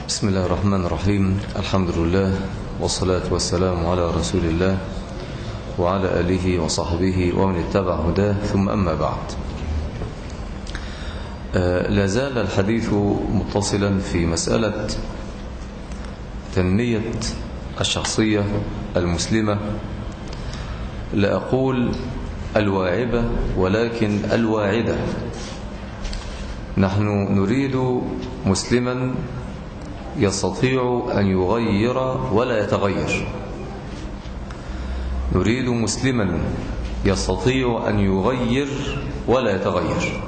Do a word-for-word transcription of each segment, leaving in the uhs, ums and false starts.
بسم الله الرحمن الرحيم. الحمد لله والصلاة والسلام على رسول الله وعلى آله وصحبه ومن اتبع هداه، ثم أما بعد. لا زال الحديث متصلا في مسألة تنمية الشخصية المسلمة، لا أقول الواعبة ولكن الواعدة. نحن نريد مسلما يستطيع أن يغير ولا يتغير، نريد مسلما يستطيع أن يغير ولا يتغير.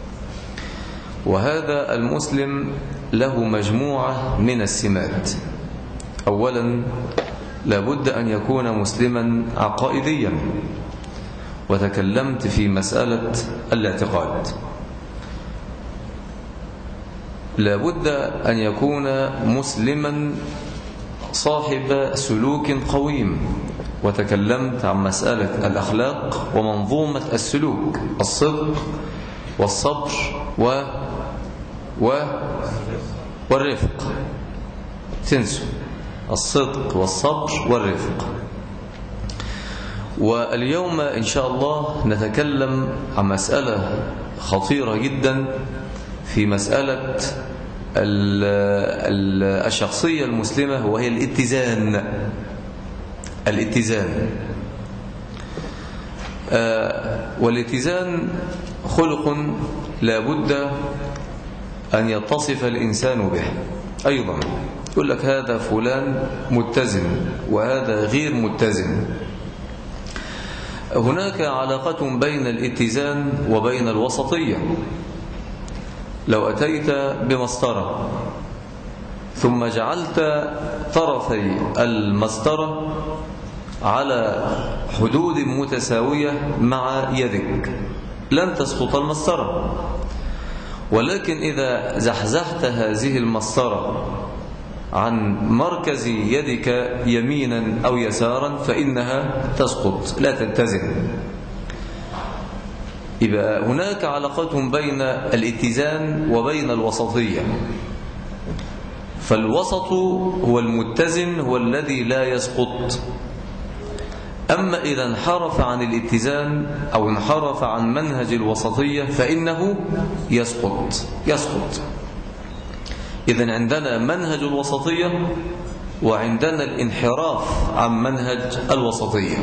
وهذا المسلم له مجموعة من السمات. أولا، لابد أن يكون مسلما عقائديا، وتكلمت في مسألة الاعتقاد. لابد أن يكون مسلما صاحب سلوك قويم، وتكلمت عن مسألة الأخلاق ومنظومة السلوك، الصدق والصبر و... و... والرفق. تنسوا الصدق والصبر والرفق. واليوم إن شاء الله نتكلم عن مسألة خطيرة جدا في مسألة الشخصية المسلمة، وهي الاتزان. الاتزان والاتزان خلق لا بد أن يتصف الإنسان به. أيضا يقول لك هذا فلان متزن وهذا غير متزن. هناك علاقة بين الاتزان وبين الوسطية. لو أتيت بمسطرة ثم جعلت طرفي المسطرة على حدود متساوية مع يدك لن تسقط المسطرة، ولكن إذا زحزحت هذه المسطرة عن مركز يدك يمينا أو يسارا فإنها تسقط، لا تتزن. يبقى هناك علاقة بين الاتزان وبين الوسطية. فالوسط هو المتزن، هو الذي لا يسقط. أما إذا انحرف عن الاتزان أو انحرف عن منهج الوسطية فإنه يسقط يسقط. إذن عندنا منهج الوسطية وعندنا الانحراف عن منهج الوسطية.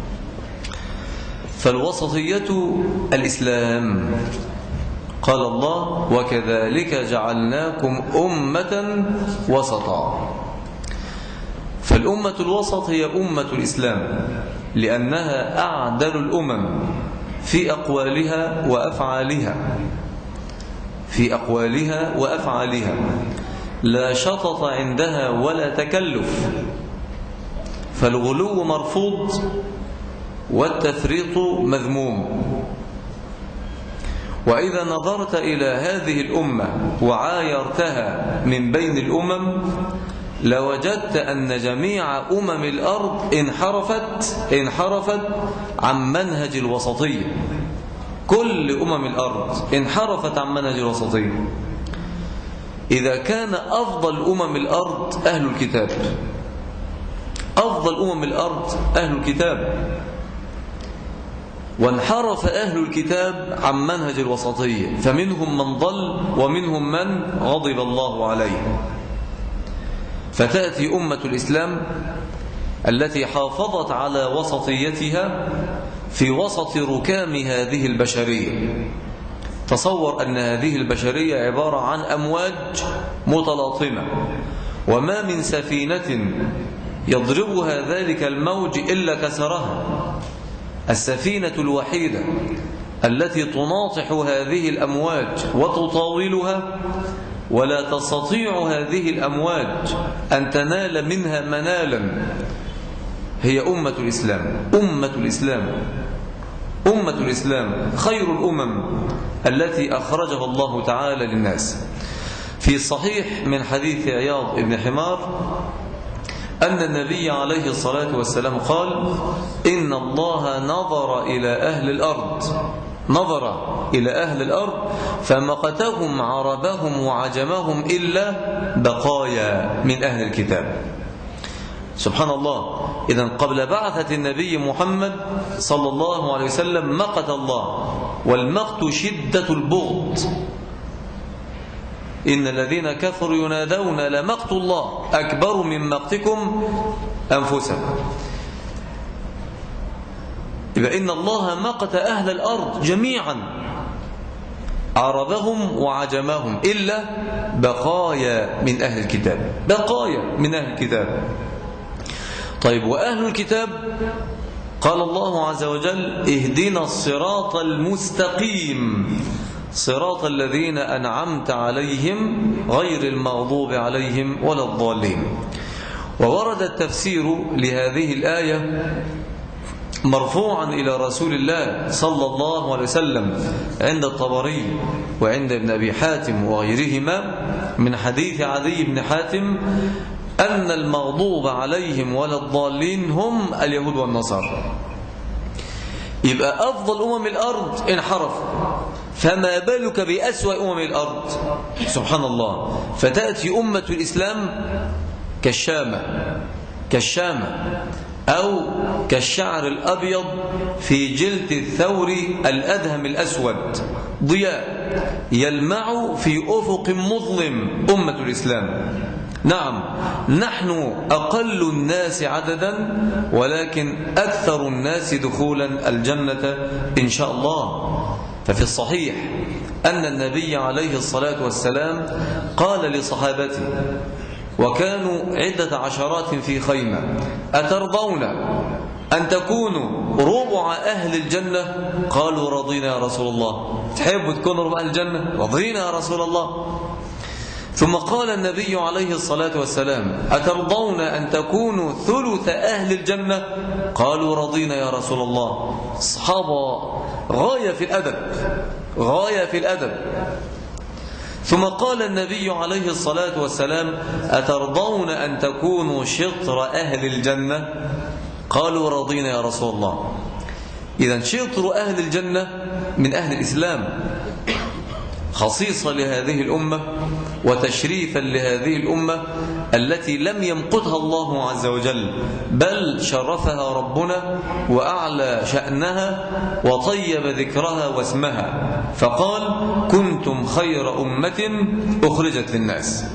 فالوسطية الإسلام. قال الله: وكذلك جعلناكم أمة وسطا. فالأمة الوسط هي أمة الإسلام، لأنها أعدل الأمم في أقوالها وأفعالها في أقوالها وأفعالها لا شطط عندها ولا تكلف. فالغلو مرفوض والتفريط مذموم. وإذا نظرت إلى هذه الأمة وعايرتها من بين الأمم لوجدت أن جميع أمم الأرض انحرفت انحرفت عن منهج الوسطية. كل أمم الأرض انحرفت عن منهج الوسطية. إذا كان أفضل أمم الأرض أهل الكتاب، أفضل أمم الأرض أهل الكتاب، وانحرف أهل الكتاب عن منهج الوسطية، فمنهم من ضل ومنهم من غضب الله عليه. فتأتي أمة الإسلام التي حافظت على وسطيتها في وسط ركام هذه البشرية. تصور أن هذه البشرية عبارة عن أمواج متلاطمة، وما من سفينة يضربها ذلك الموج إلا كسرها. السفينة الوحيدة التي تناطح هذه الأمواج وتطاولها ولا تستطيع هذه الأمواج أن تنال منها منالا هي أمة الإسلام. أمة الإسلام أمة الإسلام خير الأمم التي أخرجها الله تعالى للناس. في الصحيح من حديث عياض بن حمار أن النبي عليه الصلاة والسلام قال: إن الله نظر إلى أهل الأرض نظر إلى أهل الأرض فمقتهم عربهم وعجمهم إلا بقايا من أهل الكتاب. سبحان الله. إذن قبل بعثة النبي محمد صلى الله عليه وسلم مقت الله، والمقت شدة البغض. إن الذين كفروا ينادون لمقت الله أكبر من مقتكم أنفسكم. يبقى إن الله مقت أهل الأرض جميعا عربهم وعجمهم إلا بقايا من أهل الكتاب، بقايا من أهل الكتاب. طيب وأهل الكتاب قال الله عز وجل اهدنا الصراط المستقيم صراط الذين أنعمت عليهم غير المغضوب عليهم ولا الضالين. وورد التفسير لهذه الآية مرفوعا إلى رسول الله صلى الله عليه وسلم عند الطبري وعند ابن أبي حاتم وغيرهما من حديث عدي بن حاتم أن المغضوب عليهم ولا الضالين هم اليهود والنصارى. يبقى أفضل أمم الأرض انحرفوا، فما بالك بأسوأ أمم الأرض؟ سبحان الله. فتأتي أمة الإسلام كالشامة كالشامة أو كالشعر الأبيض في جلد الثور الأدهم الأسود ضياء يلمع في أفق مظلم. أمة الإسلام نعم نحن أقل الناس عددا ولكن أكثر الناس دخولا الجنة إن شاء الله. ففي الصحيح أن النبي عليه الصلاة والسلام قال لصحابته وكانوا عدة عشرات في خيمة أترضون أن تكونوا ربع أهل الجنة؟ قالوا رضينا يا رسول الله. تحبوا تكونوا ربع أهل الجنة؟ رضينا يا رسول الله. ثم قال النبي عليه الصلاة والسلام أترضون أن تكونوا ثلث أهل الجنة؟ قالوا رضينا يا رسول الله. الصحابة غاية في الأدب غاية في الأدب. ثم قال النبي عليه الصلاة والسلام أترضون أن تكونوا شطر أهل الجنة؟ قالوا رضينا يا رسول الله. إذن شطر أهل الجنة من أهل الإسلام، خصيصة لهذه الأمة وتشريفا لهذه الأمة التي لم يمقتها الله عز وجل بل شرفها ربنا وأعلى شأنها وطيب ذكرها واسمها، فقال كنتم خير أمة أخرجت للناس.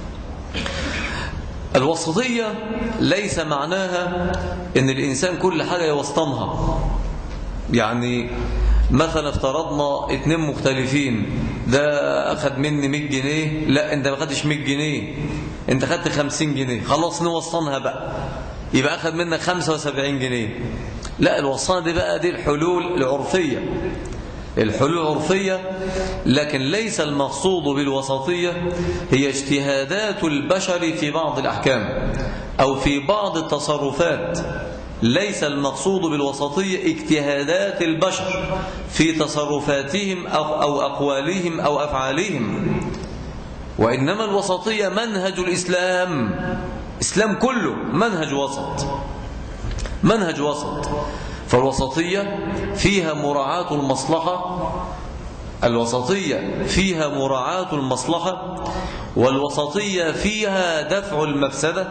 الوسطية ليس معناها أن الإنسان كل حاجة يوسطنها. يعني مثلا افترضنا اتنين مختلفين، ده أخذ مني مية جنيه، لا انت ما خدتش مية جنيه، انت خدت خمسين جنيه، خلاص نوصلها بقى، يبقى أخذ منك خمسة وسبعين جنيه. لا، الوصانة دي بقى دي الحلول العرفية، الحلول العرفية. لكن ليس المقصود بالوسطية هي اجتهادات البشر في بعض الأحكام أو في بعض التصرفات. ليس المقصود بالوسطية اجتهادات البشر في تصرفاتهم أو, أو أقوالهم أو أفعالهم، وإنما الوسطية منهج الإسلام. إسلام كله منهج وسط، منهج وسط. فالوسطية فيها مراعاة المصلحة، الوسطية فيها مراعاة المصلحة، والوسطية فيها دفع المفسدة،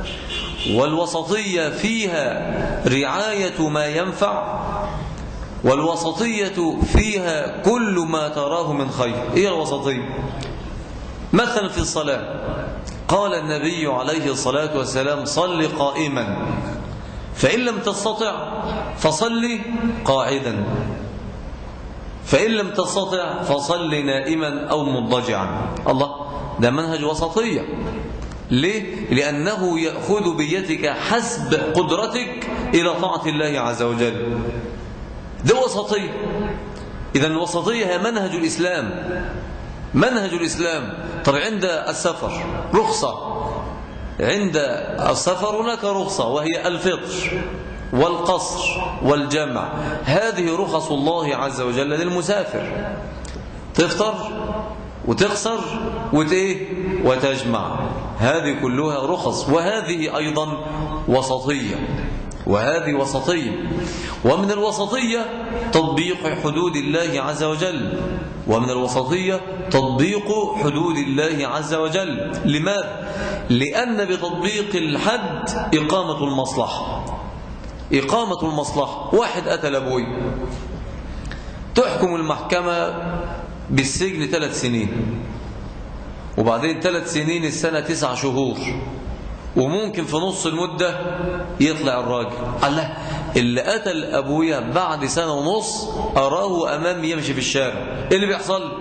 والوسطية فيها رعاية ما ينفع، والوسطية فيها كل ما تراه من خير. إيه الوسطية؟ مثلا في الصلاة قال النبي عليه الصلاة والسلام صل قائما، فإن لم تستطع فصل قاعدا، فإن لم تستطع فصل نائما أو مضجعا. الله، ده منهج وسطية. ليه؟ لأنه يأخذ بيدك حسب قدرتك إلى طاعة الله عز وجل. ده وسطية. إذا الوسطية هي منهج الإسلام، منهج الإسلام. طب عند السفر رخصة، عند السفر هناك رخصة وهي الفطر والقصر والجمع. هذه رخص الله عز وجل للمسافر، تفطر وتقصر وتيه وتجمع، هذه كلها رخص، وهذه أيضا وسطية. وهذه وسطية. ومن الوسطية تطبيق حدود الله عز وجل، ومن الوسطية تطبيق حدود الله عز وجل. لماذا؟ لأن بتطبيق الحد إقامة المصلحة، إقامة المصلحة. واحد قتل أبوي، تحكم المحكمة بالسجن ثلاث سنين، وبعدين ثلاث سنين السنة تسع شهور، وممكن في نص المدة يطلع الراجل. الله، اللي قتل أبويا بعد سنة ونص أراه أمامي يمشي في الشارع، إيه اللي بيحصل؟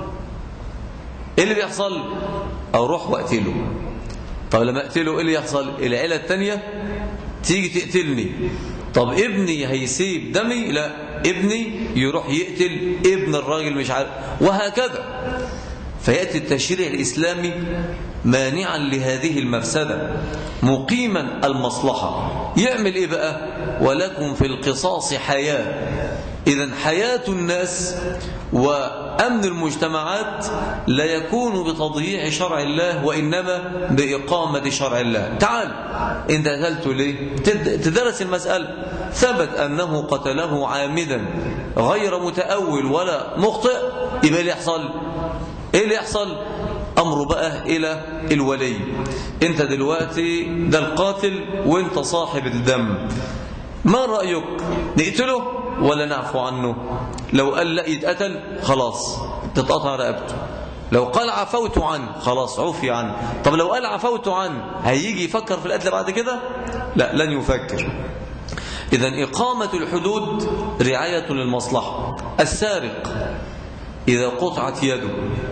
إيه اللي بيحصل؟ أروح وأقتله. طب لما أقتله إيه اللي يحصل؟ العيلة التانية تيجي تقتلني. طب ابني هيسيب دمي؟ لا، ابني يروح يقتل ابن الراجل، مش عارف، وهكذا. فيأتي التشريع الإسلامي مانعا لهذه المفسدة، مقيما المصلحة. يعمل إيه بقى؟ ولكم في القصاص حياة. إذن حياة الناس وأمن المجتمعات لا يكون بتضييع شرع الله، وإنما بإقامة شرع الله. تعال، أنت قتلته ليه؟ تدرس المسألة، ثبت أنه قتله عامدا غير متأول ولا مخطئ، يبقى اللي يحصل ايه اللي يحصل؟ امره بقى الى الولي. انت دلوقتي ده القاتل وانت صاحب الدم، ما رأيك؟ نقتله ولا نعفو عنه؟ لو قال لا يتقتل خلاص تتقطع رقبته، لو قال عفوت عنه خلاص عفي عنه. طب لو قال عفوت عنه هيجي يفكر في القتل بعد كده؟ لا، لن يفكر. إذن إقامة الحدود رعاية للمصلحة. السارق إذا قطعت يده،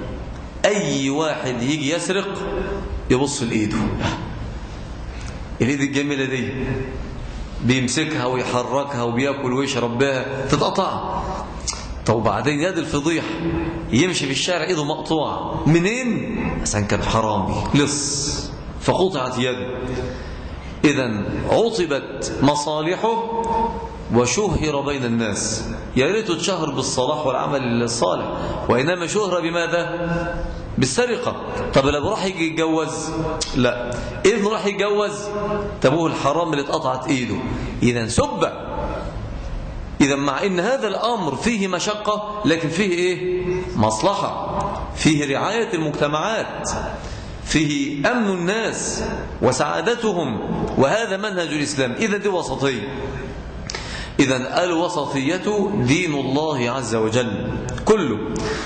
أي واحد يجي يسرق يبص لإيده، الإيد الجميلة دي بيمسكها ويحركها وبيأكل ويشرب بها، تتقطع. طب بعدين يد الفضيح يمشي في الشارع إيده مقطوعة، منين؟ عشان كان حرامي لص فقطعت يده. إذن عطبت مصالحه وشهر بين الناس. يا ريت تشهر بالصلاح والعمل الصالح، وإنما شهر بماذا؟ بالسرقة. طب لو راح يجي يتجوز؟ لا، ابنه راح يتجوز، تبوه الحرام اللي اتقطعت ايده. إذن سب. إذن مع إن هذا الأمر فيه مشقة، لكن فيه إيه؟ مصلحة، فيه رعاية المجتمعات، فيه أمن الناس وسعادتهم، وهذا منهج الإسلام. إذن دي وسطية. إذن الوسطية دين الله عز وجل كله.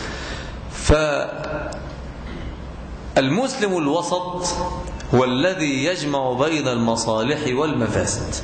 فالمسلم الوسط هو الذي يجمع بين المصالح والمفاسد،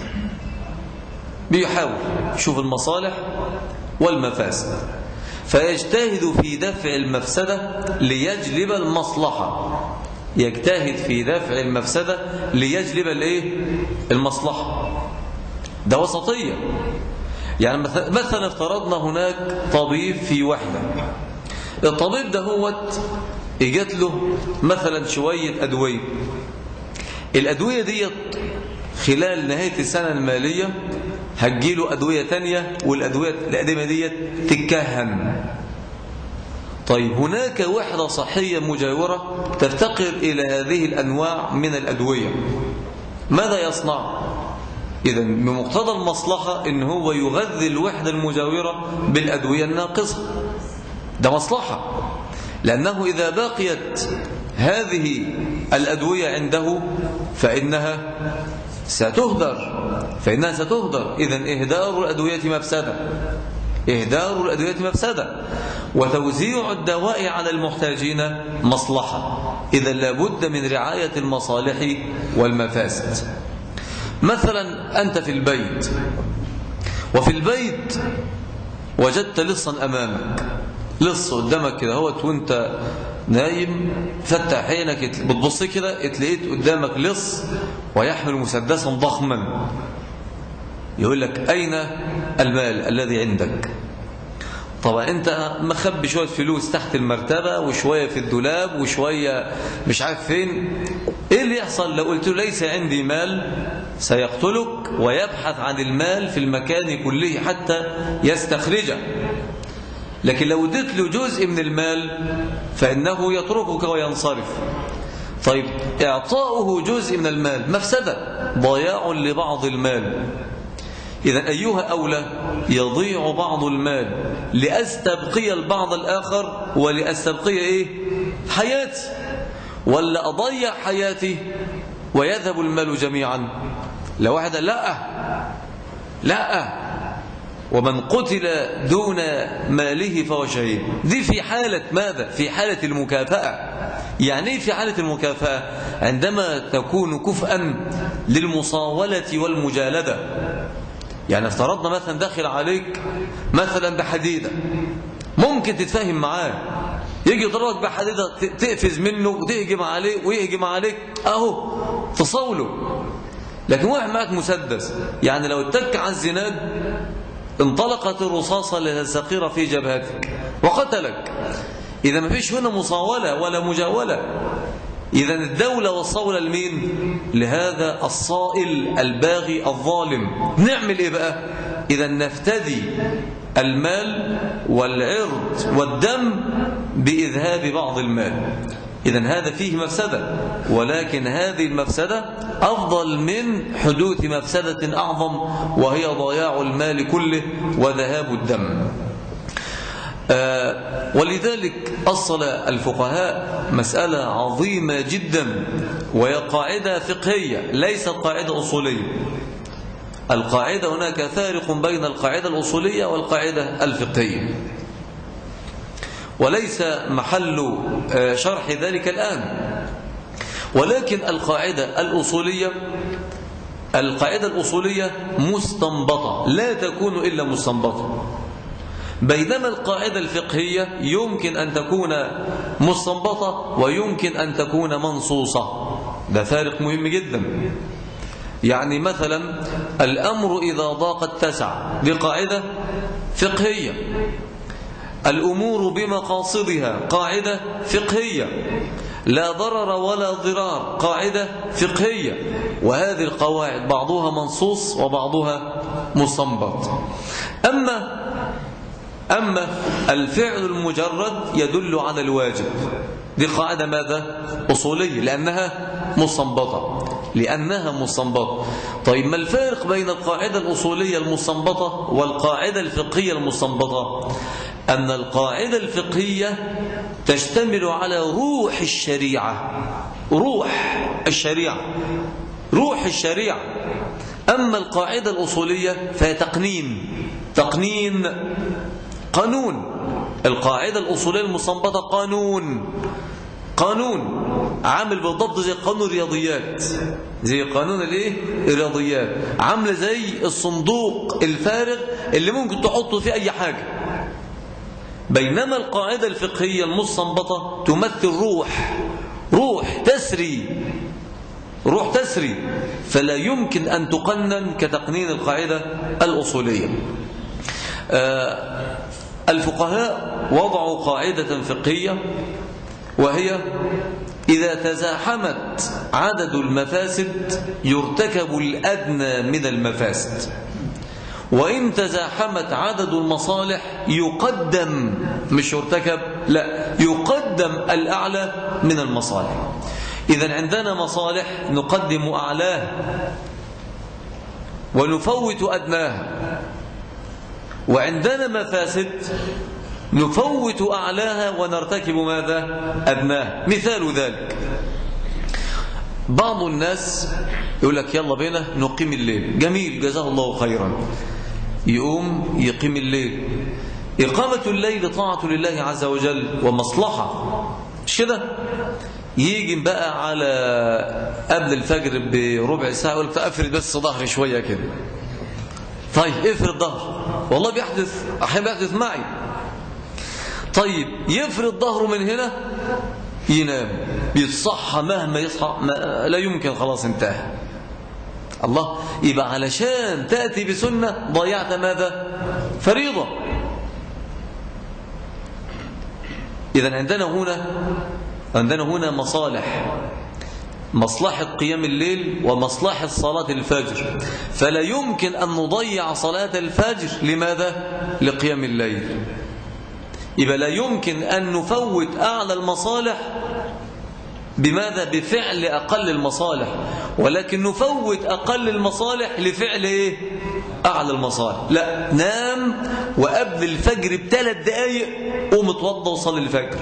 بيحاول يشوف المصالح والمفاسد، فيجتهد في دفع المفسدة ليجلب المصلحة، يجتهد في دفع المفسدة ليجلب الايه؟ المصلحة. ده وسطية. يعني مثلا افترضنا هناك طبيب في وحدة، الطبيب ده هوت اجت له مثلا شوية أدوية، الأدوية دي خلال نهاية السنة المالية هتجيله أدوية تانية، والأدوية القديمة دي تتكهن. طيب هناك وحدة صحية مجاورة تفتقر إلى هذه الأنواع من الأدوية، ماذا يصنع؟ إذن بمقتضى المصلحة إن هو يغذي الوحدة المجاورة بالأدوية الناقصة، ده مصلحة، لأنه إذا بقيت هذه الأدوية عنده فإنها ستهدر فإنها ستهدر إذن إهدار الأدوية مفسدة، إهدار الأدوية مفسدة، وتوزيع الدواء على المحتاجين مصلحة. إذن لابد من رعاية المصالح والمفاسد. مثلا أنت في البيت، وفي البيت وجدت لصا أمامك، لص قدامك كده هوت وانت نايم، فتح عينك بتبص كده اتلقيت قدامك لص ويحمل مسدسا ضخما، يقول لك أين المال الذي عندك؟ طبعا انت مخبي شوية فلوس تحت المرتبة وشوية في الدولاب وشوية مش عارف فين. ايه اللي يحصل لو قلت له ليس عندي مال؟ سيقتلك ويبحث عن المال في المكان كله حتى يستخرجه. لكن لو اديت له جزء من المال فإنه يتركك وينصرف. طيب إعطاؤه جزء من المال مفسدة، ضياع لبعض المال. إذا أيها أولى يضيع بعض المال لأستبقي البعض الآخر ولأستبقي إيه؟ حياتي، ولا أضيع حياتي ويذهب المال جميعا؟ لو واحد لا لا ومن قتل دون ماله فهو شهيد. دي في حالة ماذا؟ في حالة المكافأة. يعني ايه في حالة المكافأة؟ عندما تكون كفءا للمصاولة والمجالدة. يعني افترضنا مثلا داخل عليك مثلا بحديدة، ممكن تتفاهم معاه، يجي يضربك بحديدة تقفز منه وتهجم عليه ويهجم عليك اهو تصوله. لكن واحد معك مسدس، يعني لو اتك على الزناد انطلقت الرصاصة للسقيرة في جبهتك وقتلك. إذا ما فيش هنا مصاولة ولا مجاولة. إذا الدولة والصولة لمين؟ لهذا الصائل الباغي الظالم. نعمل إيه بقى؟ إذا نفتدي المال والعرض والدم بإذهاب بعض المال. إذا هذا فيه مفسدة، ولكن هذه المفسدة أفضل من حدوث مفسدة أعظم وهي ضياع المال كله وذهاب الدم. آه ولذلك أصل الفقهاء مسألة عظيمة جدا، وهي قاعدة فقهية ليست قاعدة أصولية. القاعدة هناك فارق بين القاعدة الأصولية والقاعدة الفقهية، وليس محل شرح ذلك الآن. ولكن القاعدة الأصولية القاعدة الأصولية مستنبطة، لا تكون إلا مستنبطة، بينما القاعدة الفقهية يمكن أن تكون مستنبطة ويمكن أن تكون منصوصة. ده فارق مهم جدا. يعني مثلا الأمر إذا ضاق اتسع، دي قاعدة فقهية. الأمور بمقاصدها قاعدة فقهية. لا ضرر ولا ضرار قاعدة فقهية. وهذه القواعد بعضها منصوص وبعضها مستنبط. أما أما الفعل المجرد يدل على الواجب، دي قاعدة ماذا؟ أصولية، لأنها مستنبطة لأنها مستنبطة. طيب ما الفارق بين القاعدة الأصولية المستنبطة والقاعدة الفقهية المستنبطة؟ أن القاعدة الفقهية تشتمل على روح الشريعة، روح الشريعة روح الشريعة أما القاعدة الأصولية فهي تقنين تقنين قانون. القاعدة الأصولية المستنبطة قانون قانون عامل بالضبط زي قانون الرياضيات، زي قانون الايه الرياضيات، عامله زي الصندوق الفارغ اللي ممكن تحطه فيه اي حاجه. بينما القاعده الفقهيه المستنبطه تمثل روح روح تسري روح تسري فلا يمكن ان تقنن كتقنين القاعده الاصوليه. آه الفقهاء وضعوا قاعده فقهيه، وهي إذا تزاحمت عدد المفاسد يرتكب الأدنى من المفاسد، وإن تزاحمت عدد المصالح يقدم، مش يرتكب، لا يقدم الأعلى من المصالح. إذن عندنا مصالح نقدم أعلاها ونفوت أدناها، وعندنا مفاسد نفوت أعلاها ونرتكب ماذا؟ أدناها. مثال ذلك بعض الناس يقول لك يلا بينا نقيم الليل، جميل جزاه الله خيرا، يقوم يقيم الليل. إقامة الليل طاعة لله عز وجل ومصلحة، مش كده؟ يجي بقى على قبل الفجر بربع ساعة يقول لك أفرد بس ظهري شوية كده. طيب افرد ظهر، والله بيحدث أحيانا بيحدث معي. طيب يفرد ظهره من هنا ينام، يتصحى مهما يصحى ما لا يمكن، خلاص انتهى. الله، يبقى علشان تأتي بسنة ضيعت ماذا؟ فريضة. إذن عندنا هنا عندنا هنا مصالح، مصلحة قيام الليل ومصلحة صلاة الفجر، فلا يمكن أن نضيع صلاة الفجر. لماذا؟ لقيام الليل. يبقى لا يمكن أن نفوت أعلى المصالح بماذا؟ بفعل أقل المصالح، ولكن نفوت أقل المصالح لفعل إيه؟ أعلى المصالح. لا، نام وقبل الفجر بثلاث دقايق قوم اتوضى وصلي الفجر.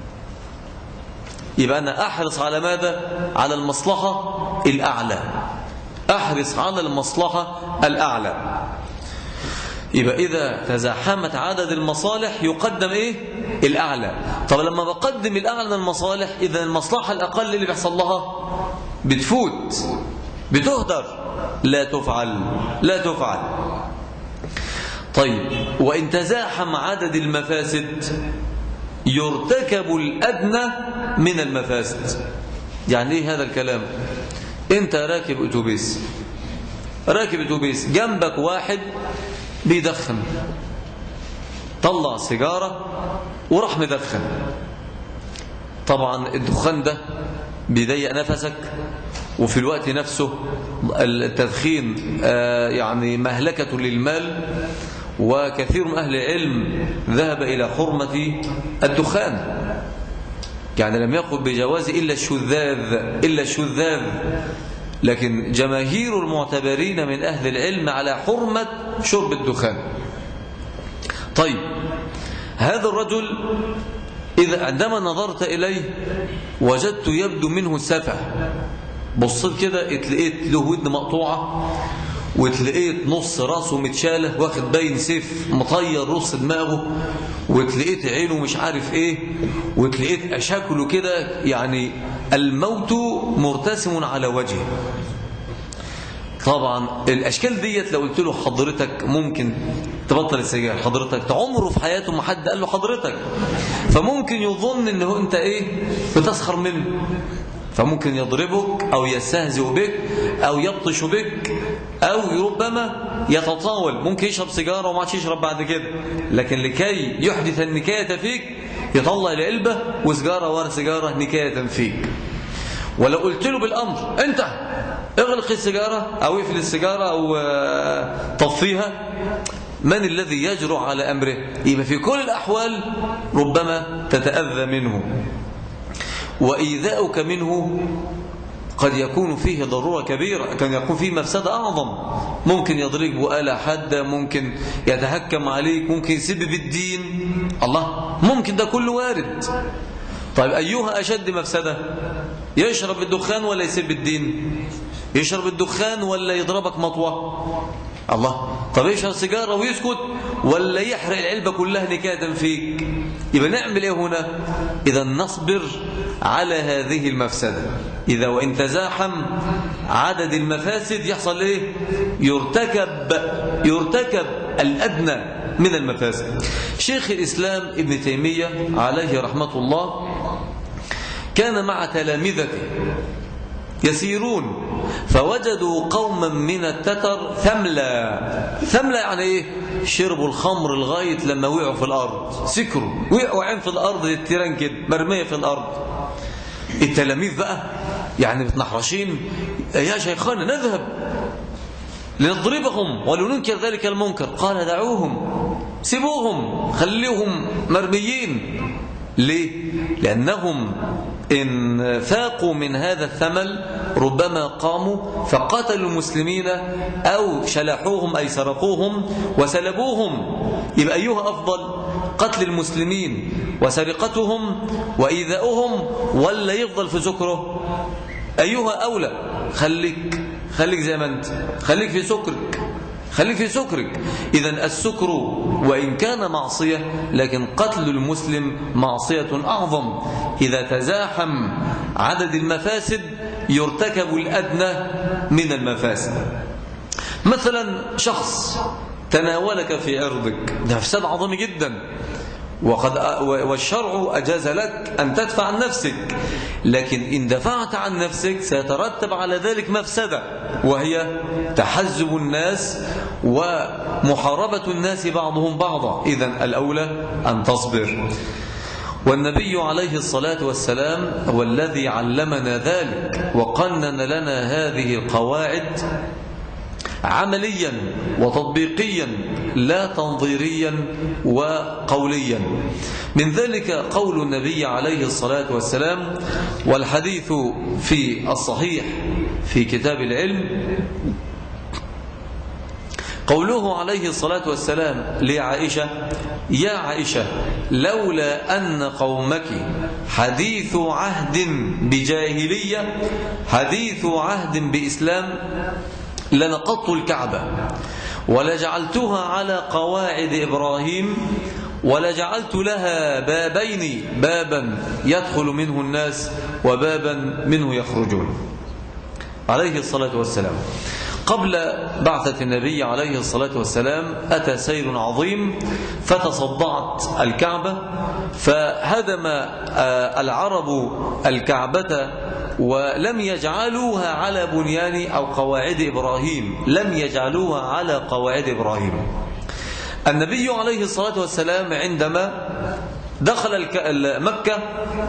يبقى أنا أحرص على ماذا؟ على المصلحة الأعلى، أحرص على المصلحة الأعلى. يبقى إذا تزاحمت عدد المصالح يقدم إيه؟ الأعلى. طب لما بقدم الأعلى المصالح، إذا المصلحة الأقل اللي بيحصل لها بتفوت، بتهدر، لا تفعل لا تفعل. طيب، وإن تزاحم عدد المفاسد يرتكب الأدنى من المفاسد. يعني إيه هذا الكلام؟ أنت راكب أتوبيس راكب أتوبيس جنبك واحد بيدخن، طلع سيجارة وراح مدخن. طبعا الدخان ده بيضيق نفسك، وفي الوقت نفسه التدخين يعني مهلكة للمال، وكثير من أهل العلم ذهب إلى حرمة الدخان، يعني لم يقل بجواز إلا الشذاذ إلا الشذاذ لكن جماهير المعتبرين من أهل العلم على حرمة شرب الدخان. طيب، هذا الرجل إذا عندما نظرت إليه وجدت يبدو منه سفه، بصيت كده اتلقيت له ودن مقطوعة، وتلقيت نص راسه متشاله واخد باين سيف مطير نص دماغه، وتلقيت عينه مش عارف ايه، وتلقيت اشكله كده يعني الموت مرتسم على وجهه. طبعا الاشكال ديت لو قلت له حضرتك ممكن تبطل السجاير، حضرتك عمره في حياته ما حد قال له حضرتك، فممكن يظن انه انت ايه بتسخر منه، فممكن يضربك أو يستهزئ بك أو يبطش بك، أو ربما يتطاول، ممكن يشرب سيجارة وما عادش يشرب بعد كده، لكن لكي يحدث النكاية فيك يطلع العلبة وسيجارة ورا سيجارة نكاية فيك. ولو قلت له بالأمر أنت اغلق السيجارة أو اقفل السيجارة أو طفيها، من الذي يجرؤ على أمره؟ يبقى في كل الأحوال ربما تتأذى منه، وإيذاؤك منه قد يكون فيه ضرورة كبيرة، كان يكون فيه مفسدة أعظم، ممكن يضرب بآلة حادة، ممكن يتهكم عليك، ممكن يسب بالدين. الله، ممكن ده كله وارد. طيب أيها أشد مفسدة؟ يشرب الدخان ولا يسب الدين؟ يشرب الدخان ولا يضربك مطوة؟ الله، طب يشرب سيجارة ويسكت ولا يحرق العلبة كلها نكاية فيك؟ يبقى نعمل ايه هنا؟ إذا نصبر على هذه المفسدة. إذا وإن تزاحم عدد المفاسد يحصل ايه؟ يرتكب يرتكب الأدنى من المفاسد. شيخ الإسلام ابن تيمية عليه رحمة الله كان مع تلامذته يسيرون فوجدوا قوما من التتر ثملة. ثملة يعني ايه؟ شربوا الخمر لغاية لما وقعوا في الأرض، سكروا وقعوا عين في الأرض للتيران كده مرمية في الأرض. التلاميذ بقى يعني متنحرشين، يا شيخنا نذهب لنضربهم ولننكر ذلك المنكر. قال دعوهم، سيبوهم، خليهم مرميين. ليه؟ لأنهم إن فاقوا من هذا الثمل ربما قاموا فقتلوا المسلمين أو شلحوهم أي سرقوهم وسلبوهم. يبقى أيها أفضل، قتل المسلمين وسرقتهم وإيذاؤهم ولا يفضل في سكره؟ أيها أولى؟ خليك خليك زي ما أنت، خليك في سكرك خليك في سكرك. إذن السكر وإن كان معصية لكن قتل المسلم معصية أعظم. إذا تزاحم عدد المفاسد يرتكب الأدنى من المفاسد. مثلا شخص تناولك في عرضك، ده مفسد عظيم جدا، وقد والشرع أجاز لك أن تدفع عن نفسك، لكن إن دفعت عن نفسك سيترتب على ذلك مفسدة، وهي تحزب الناس ومحاربة الناس بعضهم بعضا. إذن الأولى أن تصبر. والنبي عليه الصلاة والسلام هو الذي علمنا ذلك وقنن لنا هذه القواعد عمليا وتطبيقيا لا تنظيريا وقوليا. من ذلك قول النبي عليه الصلاة والسلام، والحديث في الصحيح في كتاب العلم، قوله عليه الصلاة والسلام لعائشة: يا عائشة لولا أن قومك حديث عهد بجاهلية حديث عهد بإسلام لنقضت الكعبة ولجعلتها على قواعد إبراهيم ولجعلت لها بابين، بابا يدخل منه الناس وبابا منه يخرجون. عليه الصلاة والسلام قبل بعثة النبي عليه الصلاة والسلام أتى سيل عظيم فتصدعت الكعبة، فهدم العرب الكعبة ولم يجعلوها على بنيان أو قواعد إبراهيم، لم يجعلوها على قواعد إبراهيم. النبي عليه الصلاة والسلام عندما دخل مكة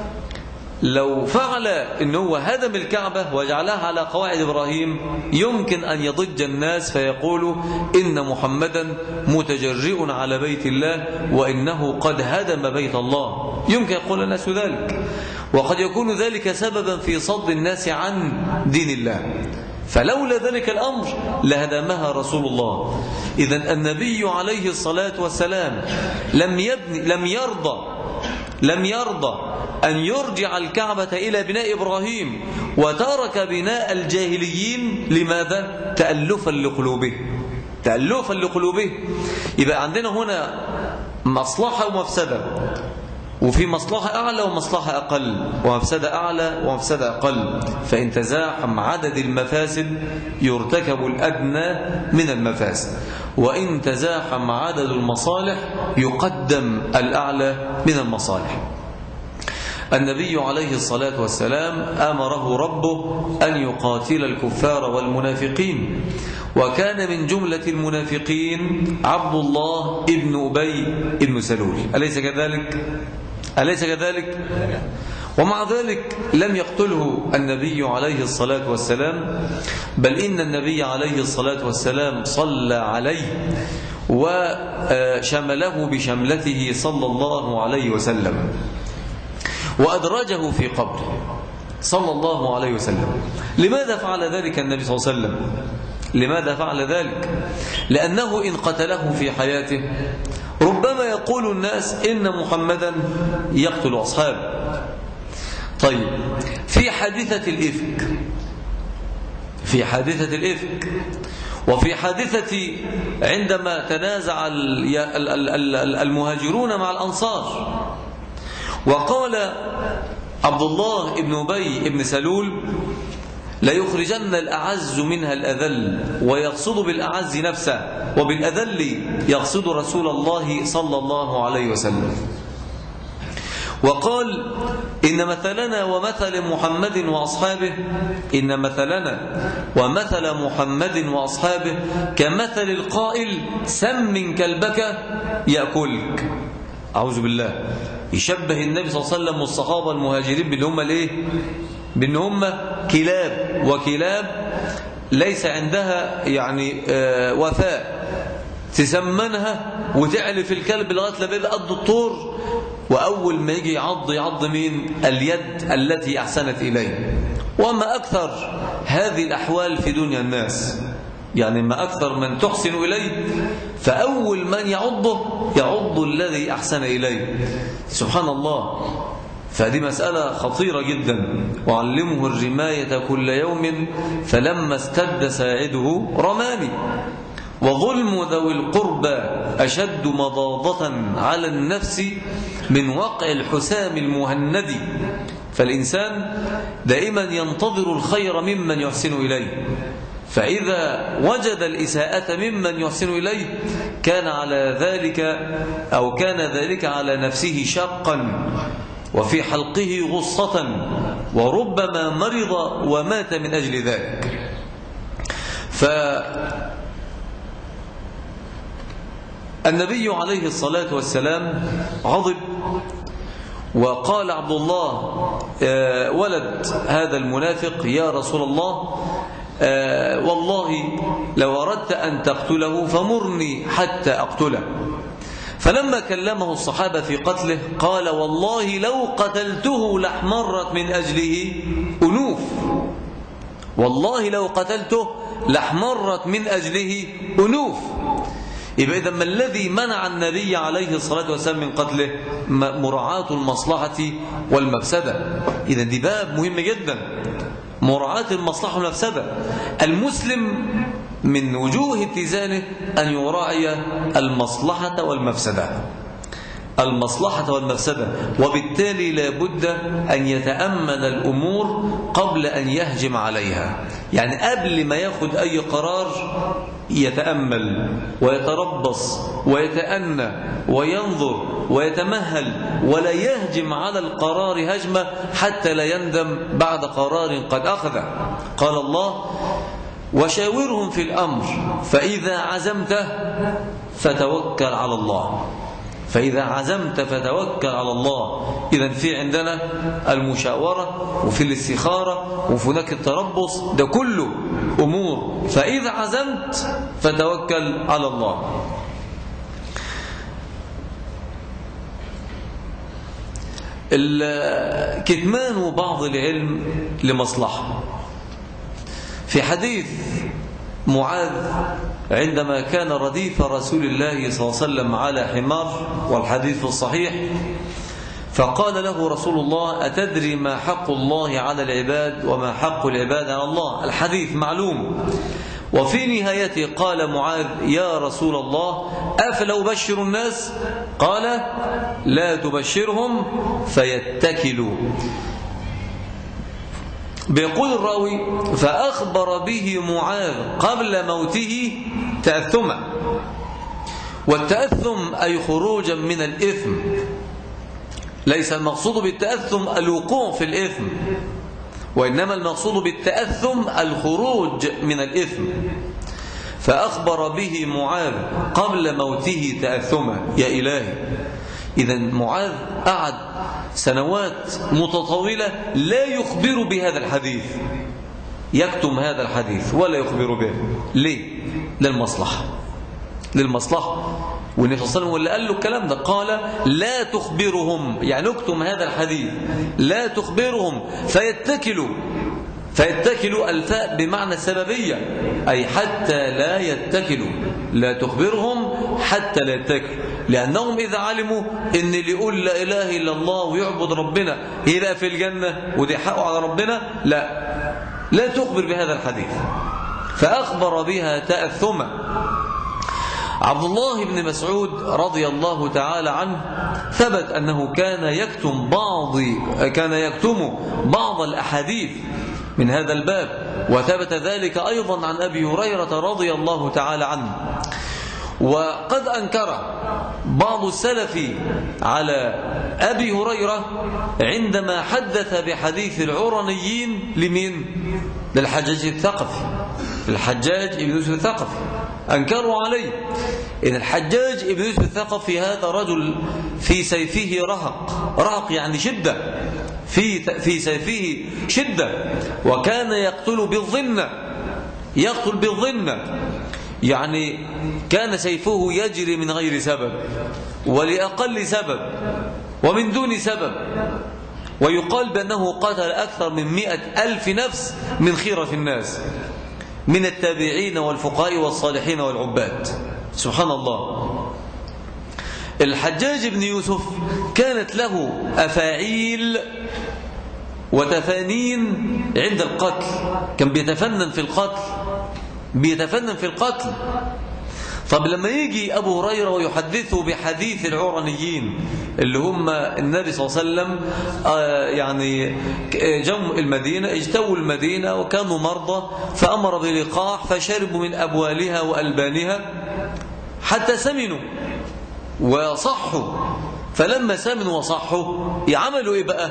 لو فعل أنه هدم الكعبة وجعلها على قواعد إبراهيم يمكن أن يضج الناس فيقولوا إن محمدا متجرئ على بيت الله وإنه قد هدم بيت الله، يمكن يقول الناس ذلك، وقد يكون ذلك سببا في صد الناس عن دين الله، فلولا ذلك الأمر لهدمها رسول الله. إذن النبي عليه الصلاة والسلام لم يبني لم يرضى لم يرضى أن يرجع الكعبة إلى بناء إبراهيم وترك بناء الجاهليين. لماذا؟ تألفا لقلوبه تألفا لقلوبه يبقى عندنا هنا مصلحة ومفسدة، وفي مصلحة أعلى ومصلحة أقل، ومفسدة أعلى ومفسدة أقل، فإن تزاحم عدد المفاسد يرتكب الأدنى من المفاسد، وإن تزاحم عدد المصالح يقدم الأعلى من المصالح. النبي عليه الصلاة والسلام أمره ربه أن يقاتل الكفار والمنافقين، وكان من جملة المنافقين عبد الله ابن أبي ابن سلول، أليس كذلك؟ أليس كذلك؟ ومع ذلك لم يقتله النبي عليه الصلاة والسلام، بل إن النبي عليه الصلاة والسلام صلى عليه وشمله بشملته صلى الله عليه وسلم وأدرجه في قبره صلى الله عليه وسلم. لماذا فعل ذلك النبي صلى الله عليه وسلم؟ لماذا فعل ذلك؟ لأنه إن قتله في حياته ربما يقول الناس إن محمدا يقتل أصحابه. طيب، في حادثة الإفك في حادثة الإفك وفي حادثة عندما تنازع المهاجرون مع الأنصار، وقال عبد الله ابن أبي ابن سلول: لا يخرجن الأعز منها الأذل، ويقصد بالأعز نفسه، وبالأذل يقصد رسول الله صلى الله عليه وسلم. وقال: إن مثلنا ومثل محمد وأصحابه إن مثلنا ومثل محمد وأصحابه كمثل القائل سم كلبك يأكلك. أعوذ بالله. يشبه النبي صلى الله عليه وسلم والصحابة المهاجرين بأن هم الايه؟ بأن هم كلاب، وكلاب ليس عندها يعني آه وفاء، تسمنها وتعلف الكلب لغاية لما يبقى قد الطور، وأول ما يجي يعض يعض مين؟ اليد التي أحسنت إليه. وما أكثر هذه الأحوال في دنيا الناس، يعني ما أكثر من تحسن إليه فأول من يعضه يعض الذي أحسن إليه. سبحان الله. فهذه مسألة خطيرة جدا. وعلمه الرماية كل يوم فلما استد ساعده رماني. وظلم ذوي القربى أشد مضاضة على النفس من وقع الحسام المهند. فالإنسان دائما ينتظر الخير ممن يحسن إليه، فإذا وجد الإساءة ممن يحسن إليه كان على ذلك أو كان ذلك على نفسه شاقا وفي حلقه غصة، وربما مرض ومات من أجل ذلك. فالنبي عليه الصلاة والسلام غضب، وقال عبد الله ولد هذا المنافق: يا رسول الله، آه والله لو أردت أن تقتله فمرني حتى أقتله. فلما كلمه الصحابة في قتله قال والله لو قتلته لاحمرت من أجله أنوف، والله لو قتلته لاحمرت من أجله أنوف. يبقى إذا ما الذي منع النبي عليه الصلاة والسلام من قتله؟ مراعاة المصلحة والمفسدة. إذا دي باب مهم جدا، مراعاة المصلحة والمفسدة. المسلم من وجوه اتزانه أن يراعي المصلحة والمفسدة، المصلحة والمفسدة، وبالتالي لا بد أن يتأمل الأمور قبل أن يهجم عليها. يعني قبل ما يأخذ أي قرار يتأمل ويتربص ويتأنى وينظر ويتمهل، ولا يهجم على القرار هجمة حتى لا يندم بعد قرار قد أخذه. قال الله وشاورهم في الأمر فإذا عزمت فتوكل على الله، فإذا عزمت فتوكل على الله. إذن في عندنا المشاورة وفي الاستخارة وفي هناك التربص، ده كله أمور. فإذا عزمت فتوكل على الله. كتمان بعض العلم لمصلحة. في حديث معاذ عندما كان رديف رسول الله صلى الله عليه وسلم على حمار، والحديث الصحيح، فقال له رسول الله أتدري ما حق الله على العباد وما حق العباد على الله؟ الحديث معلوم. وفي نهايته قال معاذ يا رسول الله أفلا أبشر الناس؟ قال لا تبشرهم فيتكلوا. بيقول الراوي فأخبر به معاذ قبل موته تأثما، والتأثم أي خروجا من الإثم، ليس المقصود بالتأثم الوقوع في الإثم، وإنما المقصود بالتأثم الخروج من الإثم. فأخبر به معاذ قبل موته تأثما. يا إلهي، إذن معاذ قعد سنوات متطولة لا يخبر بهذا الحديث، يكتم هذا الحديث ولا يخبر به. ليه؟ للمصلحة، للمصلحة. والنبي صلى الله عليه وسلم اللي قال له الكلام ده، قال لا تخبرهم، يعني اكتم هذا الحديث، لا تخبرهم فيتكلوا. فيتكلوا الفاء بمعنى السببية، أي حتى لا يتكلوا، لا تخبرهم حتى لا يتكلوا، لأنهم إذا علموا إن اللي يقول لا إله إلا الله ويعبد ربنا يبقى في الجنة ودي حقه على ربنا، لا لا تخبر بهذا الحديث. فأخبر بها تأثما. عبد الله بن مسعود رضي الله تعالى عنه ثبت أنه كان يكتم بعض كان يكتم بعض الأحاديث من هذا الباب، وثبت ذلك أيضا عن أبي هريرة رضي الله تعالى عنه. وقد أنكر بعض السلف على أبي هريرة عندما حدث بحديث العرنيين لمين؟ للحجاج الثقفي، الحجاج ابن يوسف الثقفي، أنكروا عليه إن الحجاج ابن يوسف الثقفي هذا رجل في سيفه رهق، رهق يعني شدة، في في سيفه شدة، وكان يقتل بالظنة، يقتل بالظنة، يعني كان سيفه يجري من غير سبب ولأقل سبب ومن دون سبب. ويقال بأنه قتل أكثر من مئة ألف نفس من خيرة الناس، من التابعين والفقهاء والصالحين والعباد. سبحان الله. الحجاج بن يوسف كانت له أفاعيل وتفانين عند القتل، كان بيتفنن في القتل، بيتفنن في القتل. طب لما يجي أبو هريرة ويحدثه بحديث العرنيين اللي هم النبي صلى الله عليه وسلم آه يعني جم المدينة، اجتووا المدينة وكانوا مرضى، فأمر بلقاح فشربوا من أبوالها وألبانها حتى سمنوا وصحوا. فلما سمنوا وصحوا يعملوا إيه بقى؟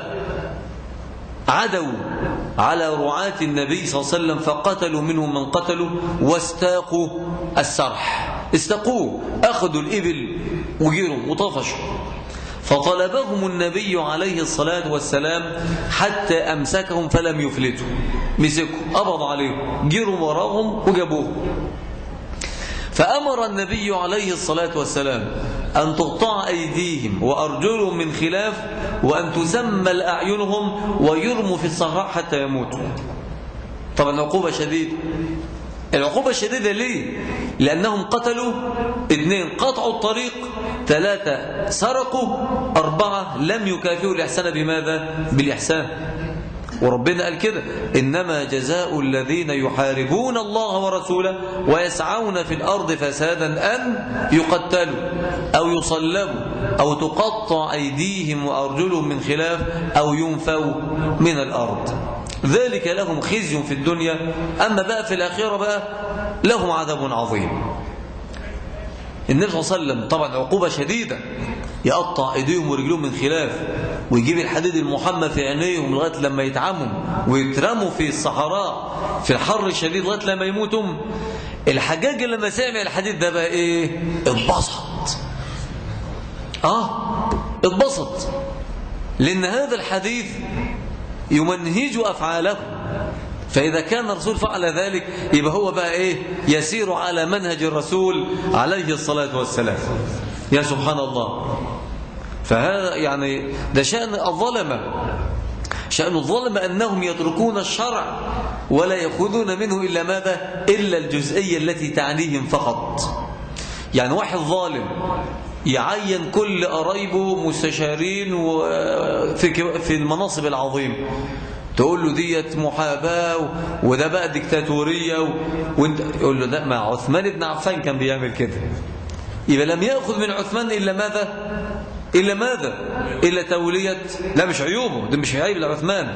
عدوا على رعاة النبي صلى الله عليه وسلم فقتلوا منهم من قتلوا واستاقوا السرح، استقوه، أخذوا الإبل وجيروا وطفشوا. فطلبهم النبي عليه الصلاة والسلام حتى أمسكهم فلم يفلتوا، مسكوا قبض عليهم، جروا وراهم وجابوهم. فأمر النبي عليه الصلاة والسلام أن تقطع أيديهم وأرجلهم من خلاف، وأن تسمل أعينهم ويرموا في الصحراء حتى يموتوا. طبعا عقوبة شديدة. العقوبة الشديدة ليه؟ لأنهم قتلوا اثنين، قطعوا الطريق، ثلاثة سرقوا، أربعة لم يكافئوا الإحسان بماذا؟ بالإحسان. وربنا قال كده: إنما جزاء الذين يحاربون الله ورسوله ويسعون في الأرض فسادا أن يقتلوا أو يصلبوا أو تقطع أيديهم وأرجلهم من خلاف أو ينفوا من الأرض، ذلك لهم خزي في الدنيا، أما بقى في الآخرة بقى لهم عذاب عظيم. النبي صلى الله عليه وسلم طبعا عقوبة شديدة، يقطع ايديهم ورجلهم من خلاف، ويجيب الحديد المحمى في عينيهم لغايه لما يتعموا ويترموا في الصحراء في الحر الشديد لغايه لما يموتوا. الحجاج لما سمع الحديد ده بقى ايه؟ اتبسط. اه اتبسط، لان هذا الحديث يمنهج افعاله، فإذا كان الرسول فعل ذلك يبقى هو بقى إيه؟ يسير على منهج الرسول عليه الصلاة والسلام. يا سبحان الله. فهذا يعني ده شأن الظلمة. شأن الظلمة أنهم يتركون الشرع ولا يأخذون منه إلا ماذا؟ إلا الجزئية التي تعنيهم فقط. يعني واحد ظالم يعين كل قرايبه مستشارين في المناصب العظيمة، تقول له ديت محاباة وده بقى ديكتاتورية، وانت يقول له ده مع عثمان بن عفان كان بيعمل كده. يبقى لم يأخذ من عثمان إلا ماذا؟ إلا ماذا؟ إلا تولية. لا مش عيوبه، ده مش عيب لعثمان،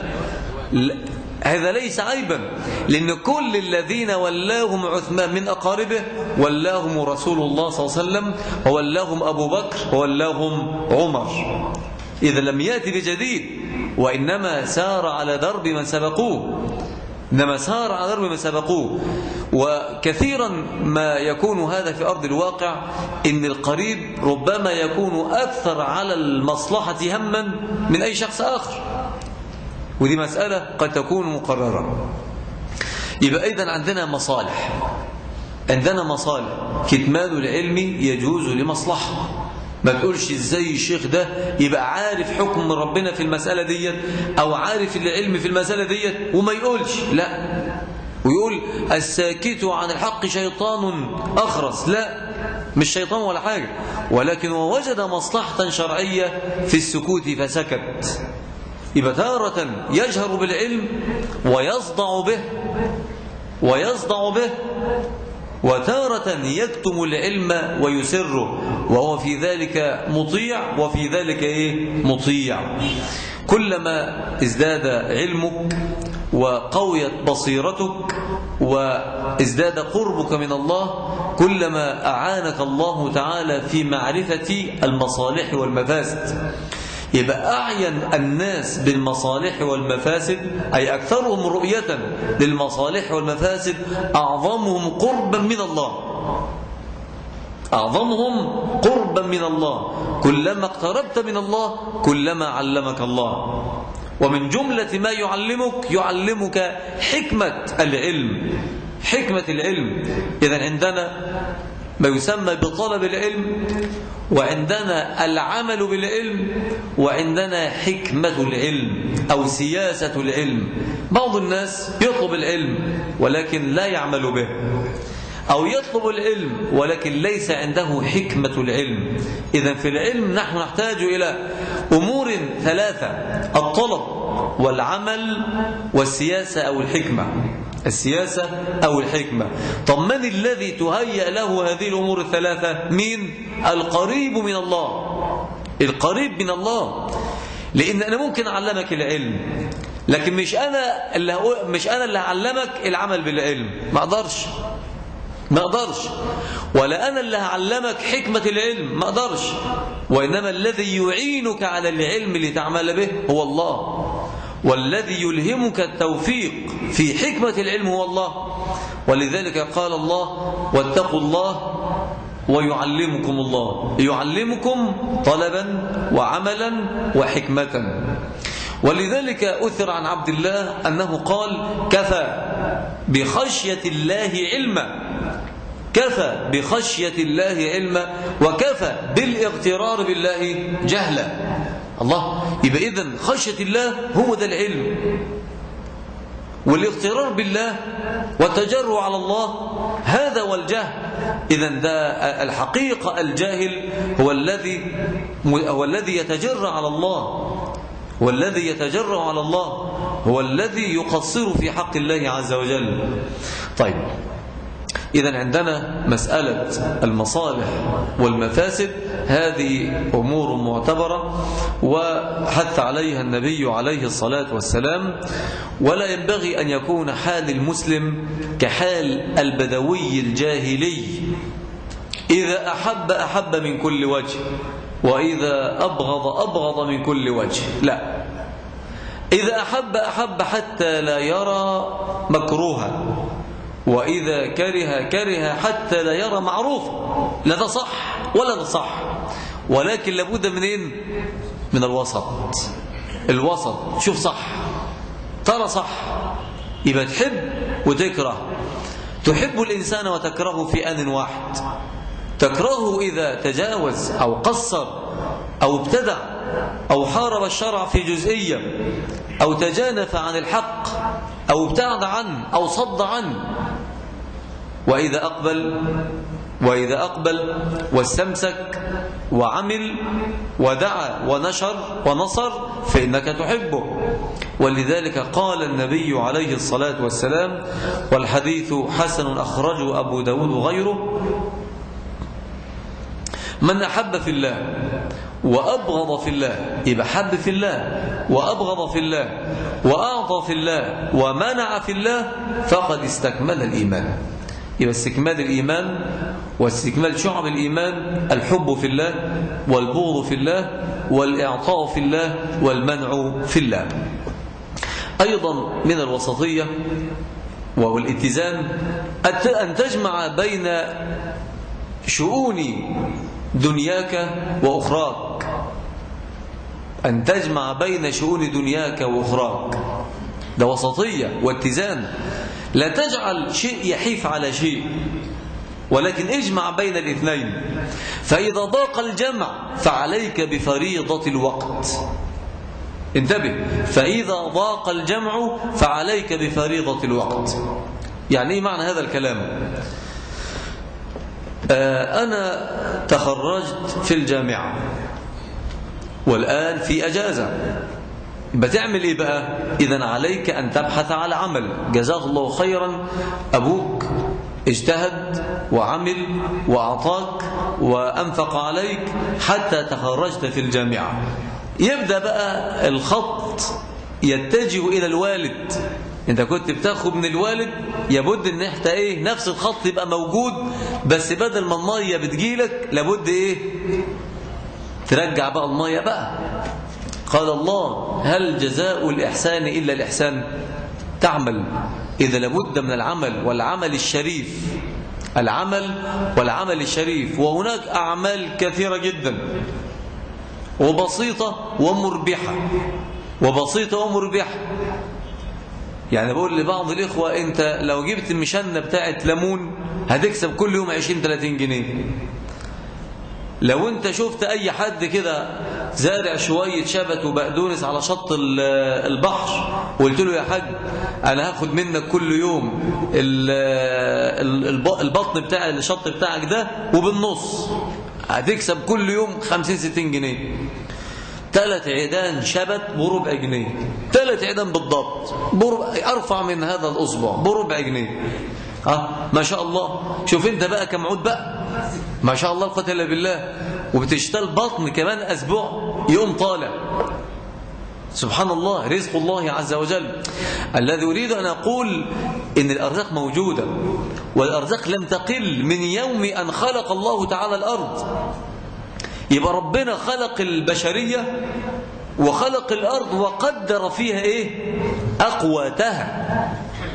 هذا ليس عيبا، لأن كل الذين ولاهم عثمان من أقاربه ولاهم رسول الله صلى الله عليه وسلم، وولاهم أبو بكر، وولاهم عمر. إذا لم يأتي بجديد، وإنما سار على درب من سبقوه، إنما سار على درب من سبقوه. وكثيرا ما يكون هذا في أرض الواقع، إن القريب ربما يكون أكثر على المصلحة هما من أي شخص آخر، ودي مسألة قد تكون مقررة. يبقى أيضا عندنا مصالح، عندنا مصالح. كتمان العلم يجوز لمصلحة. ما تقولش ازاي الشيخ ده يبقى عارف حكم ربنا في المسألة ديت أو عارف العلم في المسألة ديت وما يقولش، لا، ويقول الساكت عن الحق شيطان أخرس. لا، مش شيطان ولا حاجة، ولكن هو وجد مصلحة شرعية في السكوت فسكت. يبقى تارة يجهر بالعلم ويصدع به ويصدع به وتارة يكتم العلم ويسره، وهو في ذلك مطيع وفي ذلك إيه؟ مطيع. كلما ازداد علمك وقويت بصيرتك وازداد قربك من الله، كلما أعانك الله تعالى في معرفة المصالح والمفاسد. يبقى أعين الناس بالمصالح والمفاسد، أي أكثرهم رؤية للمصالح والمفاسد، أعظمهم قربا من الله، أعظمهم قربا من الله. كلما اقتربت من الله كلما علمك الله. ومن جملة ما يعلمك يعلمك حكمة العلم، حكمة العلم. إذن عندنا ما يسمى بطلب العلم، وعندنا العمل بالعلم، وعندنا حكمة العلم أو سياسة العلم. بعض الناس يطلب العلم ولكن لا يعمل به، أو يطلب العلم ولكن ليس عنده حكمة العلم. إذن في العلم نحن نحتاج إلى أمور ثلاثة: الطلب والعمل والسياسة أو الحكمة. السياسة أو الحكمة. طب من الذي تهيأ له هذه الأمور الثلاثة؟ مين؟ القريب من الله، القريب من الله. لأن أنا ممكن أعلمك العلم، لكن مش أنا اللي مش أنا اللي أعلمك العمل بالعلم، ما أقدرش ما أقدرش ولا أنا اللي هعلمك حكمة العلم، ما أقدرش. وإنما الذي يعينك على العلم لتعمل به هو الله، والذي يلهمك التوفيق في حكمة العلم هو الله. ولذلك قال الله: واتقوا الله ويعلمكم الله، يعلمكم طلبا وعملا وحكمة. ولذلك أثر عن عبد الله أنه قال: كفى بخشية الله علما، كفى بخشية الله علما، وكفى بالاغترار بالله جهلا. الله، يبقى إذن خشية الله هو ده العلم، والاغترار بالله والتجرع على الله هذا والجهل. إذن ده الحقيقة الجاهل هو الذي هو الذي يتجرع على الله، والذي يتجرع على الله هو الذي يقصر في حق الله عز وجل. طيب، إذن عندنا مسألة المصالح والمفاسد، هذه أمور معتبرة وحث عليها النبي عليه الصلاة والسلام، ولا ينبغي أن يكون حال المسلم كحال البدوي الجاهلي، إذا أحب أحب من كل وجه، وإذا أبغض أبغض من كل وجه. لا، إذا أحب أحب حتى لا يرى مكروها، وإذا كره كره حتى لا يرى معروفا. لا ده صح ولا ده صح، ولكن لابد منين؟ من الوسط. الوسط، شوف صح ترى صح، يبقى تحب وتكره. تحب الإنسان وتكرهه في آن واحد، تكرهه إذا تجاوز أو قصر أو ابتدع أو حارب الشرع في جزئية أو تجانف عن الحق أو ابتعد عنه أو صد عنه. وإذا أقبل وإذا أقبل واستمسك وعمل ودعا ونشر ونصر فإنك تحبه. ولذلك قال النبي عليه الصلاة والسلام، والحديث حسن أخرجه أبو داود وغيره: من أحب في الله وأبغض في الله، يبقى حب في الله وأبغض في الله وأعطى في الله ومنع في الله، فقد استكمل الإيمان. يبقى استكمال الإيمان واستكمال شعب الإيمان الحب في الله والبغض في الله والإعطاء في الله والمنع في الله. أيضا من الوسطية والاتزان أن تجمع بين شؤون دنياك وأخراك، أن تجمع بين شؤون دنياك وأخراك، ده وسطية واتزان. لا تجعل شيء يحيف على شيء، ولكن اجمع بين الاثنين. فإذا ضاق الجمع فعليك بفريضة الوقت. انتبه، فإذا ضاق الجمع فعليك بفريضة الوقت. يعني ايه معنى هذا الكلام؟ آه أنا تخرجت في الجامعة والآن في أجازة، بتعمل إيه بقى؟ إذن عليك أن تبحث على عمل. جزاه الله خيرا، أبوك اجتهد وعمل وأعطاك وأنفق عليك حتى تخرجت في الجامعة. يبدأ بقى الخط يتجه إلى الوالد. انت كنت بتاخد من الوالد، يبد ان احنا ايه نفس الخط يبقى موجود، بس بدل ما الميه بتجيلك لابد ايه ترجع بقى الميه بقى. قال الله: هل جزاء الإحسان إلا الإحسان؟ تعمل، إذا لابد من العمل والعمل الشريف، العمل والعمل الشريف. وهناك أعمال كثيرة جدا وبسيطة ومربحة، وبسيطة ومربحة. يعني بقول لبعض الإخوة: أنت لو جبت المشنة بتاعت ليمون هتكسب كل يوم عشرين ثلاثين جنيه. لو انت شفت اي حد كده زارع شوية شبت وبقدونس على شط البحر وقلت له: يا حاج انا هاخد منك كل يوم البطن بتاع الشط بتاعك ده وبالنص، هتكسب كل يوم خمسين ستين جنيه. ثلاث عيدان شبت بربع جنيه، ثلاث عيدان بالضبط بربع، ارفع من هذا الاصبع بربع جنيه. اه ما شاء الله. شوف انت بقى كم عود بقى، ما شاء الله، القوة الا بالله. وبتشتغل بطن كمان اسبوع يقوم طالع. سبحان الله، رزق الله عز وجل. الذي أريد أن أقول إن الأرزاق موجودة، والأرزاق لم تقل من يوم أن خلق الله تعالى الأرض. يبقى ربنا خلق البشرية وخلق الأرض وقدر فيها إيه؟ أقواتها.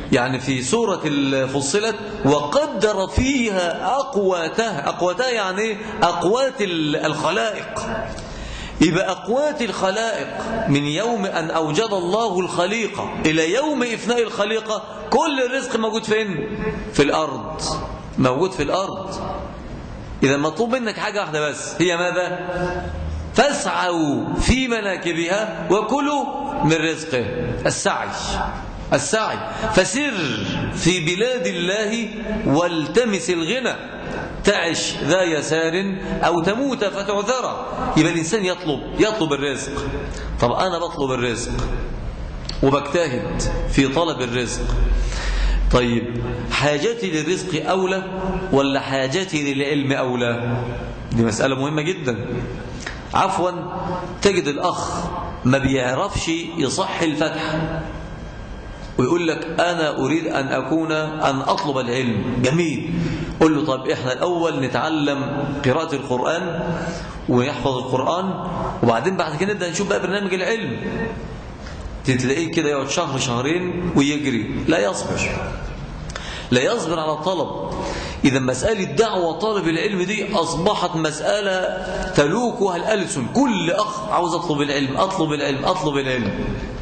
يعني في سورة فصلت وقدر فيها أقواتها. أقواتها يعني إيه؟ أقوات الخلائق. يبقى أقوات الخلائق من يوم أن أوجد الله الخليقة إلى يوم إفناء الخليقة، كل الرزق موجود فين؟ في الأرض، موجود في الأرض. إذا مطلوب منك حاجة واحدة بس، هي ماذا؟ فاسعوا في مناكبها وكلوا من رزقه. السعي السعي فسر في بلاد الله والتمس الغنى، تعش ذا يسار أو تموت فتعذر. يبقى الإنسان يطلب يطلب الرزق. طب أنا بطلب الرزق وبجتهد في طلب الرزق، طيب حاجتي للرزق أولى ولا حاجتي للعلم أولى؟ دي مسألة مهمة جدا. عفوا تجد الأخ ما بيعرفش يصح الفتح ويقول لك أنا أريد أن أكون أن أطلب العلم. جميل، قل له طب إحنا الأول نتعلم قراءة القرآن ويحفظ القرآن، وبعدين بعد كده نبدأ نشوف بقى برنامج العلم. تلاقيه كده يقعد شهر شهرين ويجري، لا يصبر لا يصبر على الطلب. إذا مسألة دعوة طالب العلم دي أصبحت مسألة تلوكها الألسن، كل أخ عاوز أطلب العلم أطلب العلم أطلب العلم.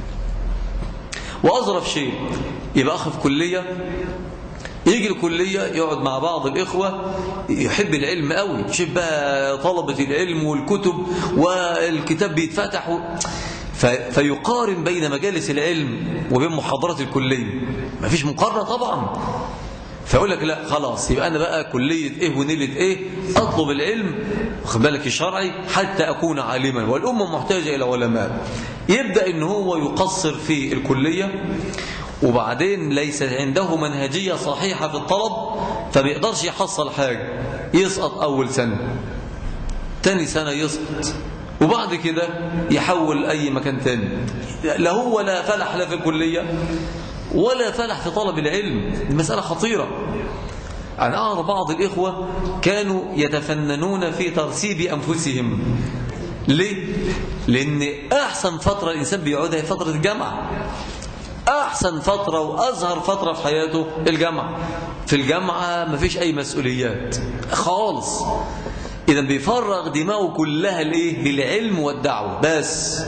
وأظرف شيء يبقى أخ في كلية، يجي الكلية يقعد مع بعض الإخوة يحب العلم قوي، يشوف بقى طلبة العلم والكتب والكتاب بيتفتح و... فيقارن بين مجالس العلم وبين محاضرات الكلية، ما فيش مقارنة طبعا. فيقول لك لا خلاص يبقى أنا بقى كلية إيه ونيلة إيه، أطلب العلم واخد بالك الشرعي حتى أكون عالما، والأمة محتاجة إلى علماء. يبدأ إن هو يقصر في الكلية، وبعدين ليس عنده منهجية صحيحة في الطلب، فبيقدرش يحصل حاجة، يسقط أول سنة، تاني سنة يسقط، وبعد كده يحول أي مكان تاني. لا هو لا فلح لا في الكلية ولا فلح في طلب العلم. المسألة خطيرة. أنا أرى بعض الإخوة كانوا يتفننون في ترسيب أنفسهم. ليه؟ لأن أحسن فترة الإنسان بيقعدها هي فترة الجامعة. أحسن فترة وأزهر فترة في حياته الجامعة. في الجامعة مفيش أي مسؤوليات خالص، إذا بيفرغ دماغه كلها لإيه؟ للعلم والدعوة بس.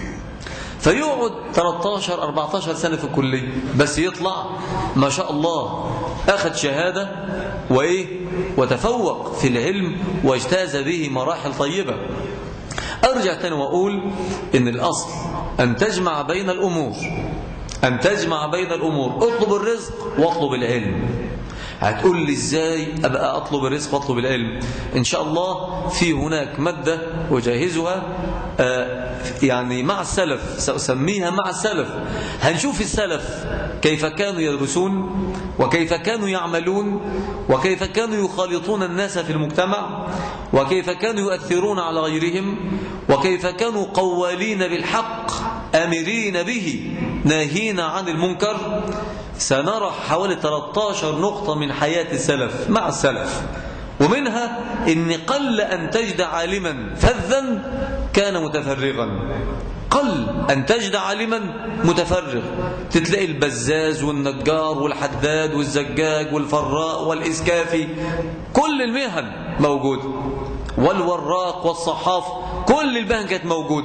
فيقعد ثلاثة عشر أربعة عشر سنة في الكلية، بس يطلع ما شاء الله أخذ شهادة وإيه؟ وتفوق في العلم واجتاز به مراحل طيبة. أرجع تاني وأقول إن الأصل أن تجمع بين الأمور، أن تجمع بين الأمور. اطلب الرزق واطلب العلم. هتقول لي إزاي أبقى أطلب الرزق واطلب العلم؟ إن شاء الله في هناك مادة أجهزها آه يعني مع السلف، سأسميها مع السلف. هنشوف السلف كيف كانوا يدرسون وكيف كانوا يعملون وكيف كانوا يخالطون الناس في المجتمع وكيف كانوا يؤثرون على غيرهم وكيف كانوا قوالين بالحق آمرين به ناهين عن المنكر. سنرى حوالي ثلاثة عشر نقطة من حياة السلف مع السلف، ومنها إن قل أن تجد عالما فذا كان متفرغا. قل أن تجد عالما متفرغ، تتلاقي البزاز والنجار والحداد والزجاج والفراء والإسكافي، كل المهن موجود، والوراق والصحاف، كل المهن كانت موجود،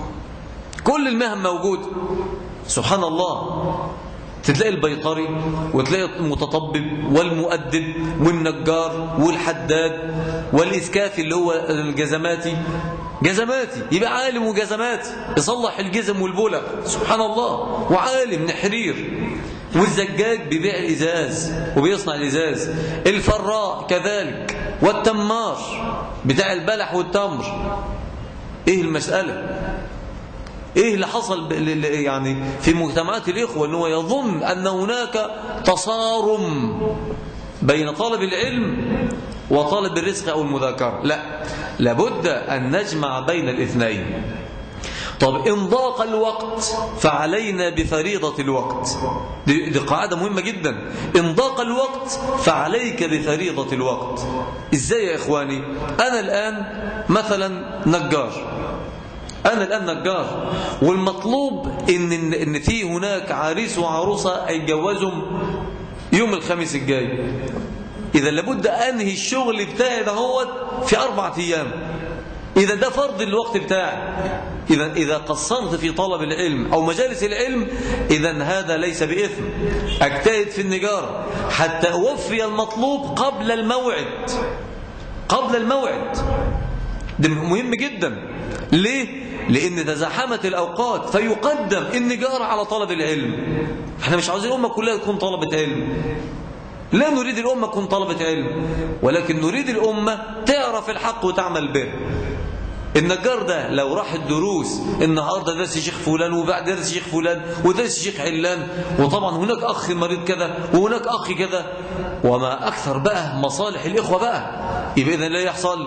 كل المهن موجود. سبحان الله. تلاقي البيطري وتلاقي المتطبب والمؤدب والنجار والحداد والإسكافي اللي هو الجزماتي، جزماتي يبقى عالم وجزماتي يصلح الجزم والبلغ، سبحان الله، وعالم نحرير. والزجاج بيبيع الإزاز وبيصنع الإزاز، الفراء كذلك، والتمار بتاع البلح والتمر. ايه المسألة؟ ايه اللي حصل يعني في مجتمعات الإخوة؟ أنه يظن أن هناك تصارم بين طالب العلم وطالب الرزق أو المذاكرة. لا، لابد أن نجمع بين الاثنين. طب إن ضاق الوقت فعلينا بفريضة الوقت. دي, دي قاعدة مهمة جدا. إن ضاق الوقت فعليك بفريضة الوقت. إزاي يا إخواني؟ أنا الآن مثلا نجار، أنا الآن نجار، والمطلوب إن إن في هناك عريس وعروسة هيتجوزهم يوم الخميس الجاي. إذا لابد أنهي الشغل بتاعي دهوت في أربعة أيام. إذا ده فرض الوقت بتاعي، إذا إذا قصرت في طلب العلم أو مجالس العلم، إذا هذا ليس بإثم. أجتهد في النجارة حتى أوفي المطلوب قبل الموعد، قبل الموعد. ده مهم جدا. ليه؟ لأن تزاحمت الأوقات فيقدم النجارة على طلب العلم. احنا مش عاوزين الأمة كلها تكون طلبة علم، لا نريد الأمة تكون طلبة علم، ولكن نريد الأمة تعرف الحق وتعمل به. النجار ده لو راح الدروس النهارده درس شيخ فلان وبعد درس شيخ فلان ودرس شيخ علان، وطبعا هناك أخ مريض كذا وهناك أخ كذا، وما أكثر بقى مصالح الإخوة بقى، يبقى إذا لا يحصل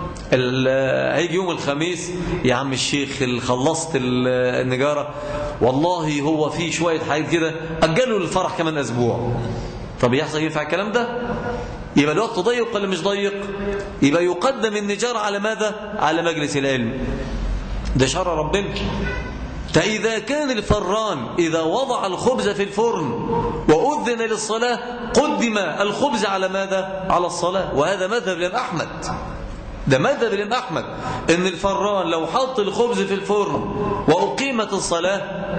هيجي يوم الخميس يا عم الشيخ اللي خلصت النجارة والله هو في شوية حاجات كده أجلوا الفرح كمان أسبوع. طب يحصل ينفع الكلام ده؟ يبقى الوقت ضيق ولا مش ضيق؟ يبقى يقدم النجار على ماذا؟ على مجلس العلم. ده شرع ربنا. فإذا كان الفران إذا وضع الخبز في الفرن وأذن للصلاة قدم الخبز على ماذا؟ على الصلاة. وهذا مذهب الإمام أحمد. ده مذهب الإمام أحمد إن الفران لو حط الخبز في الفرن وأقيمت الصلاة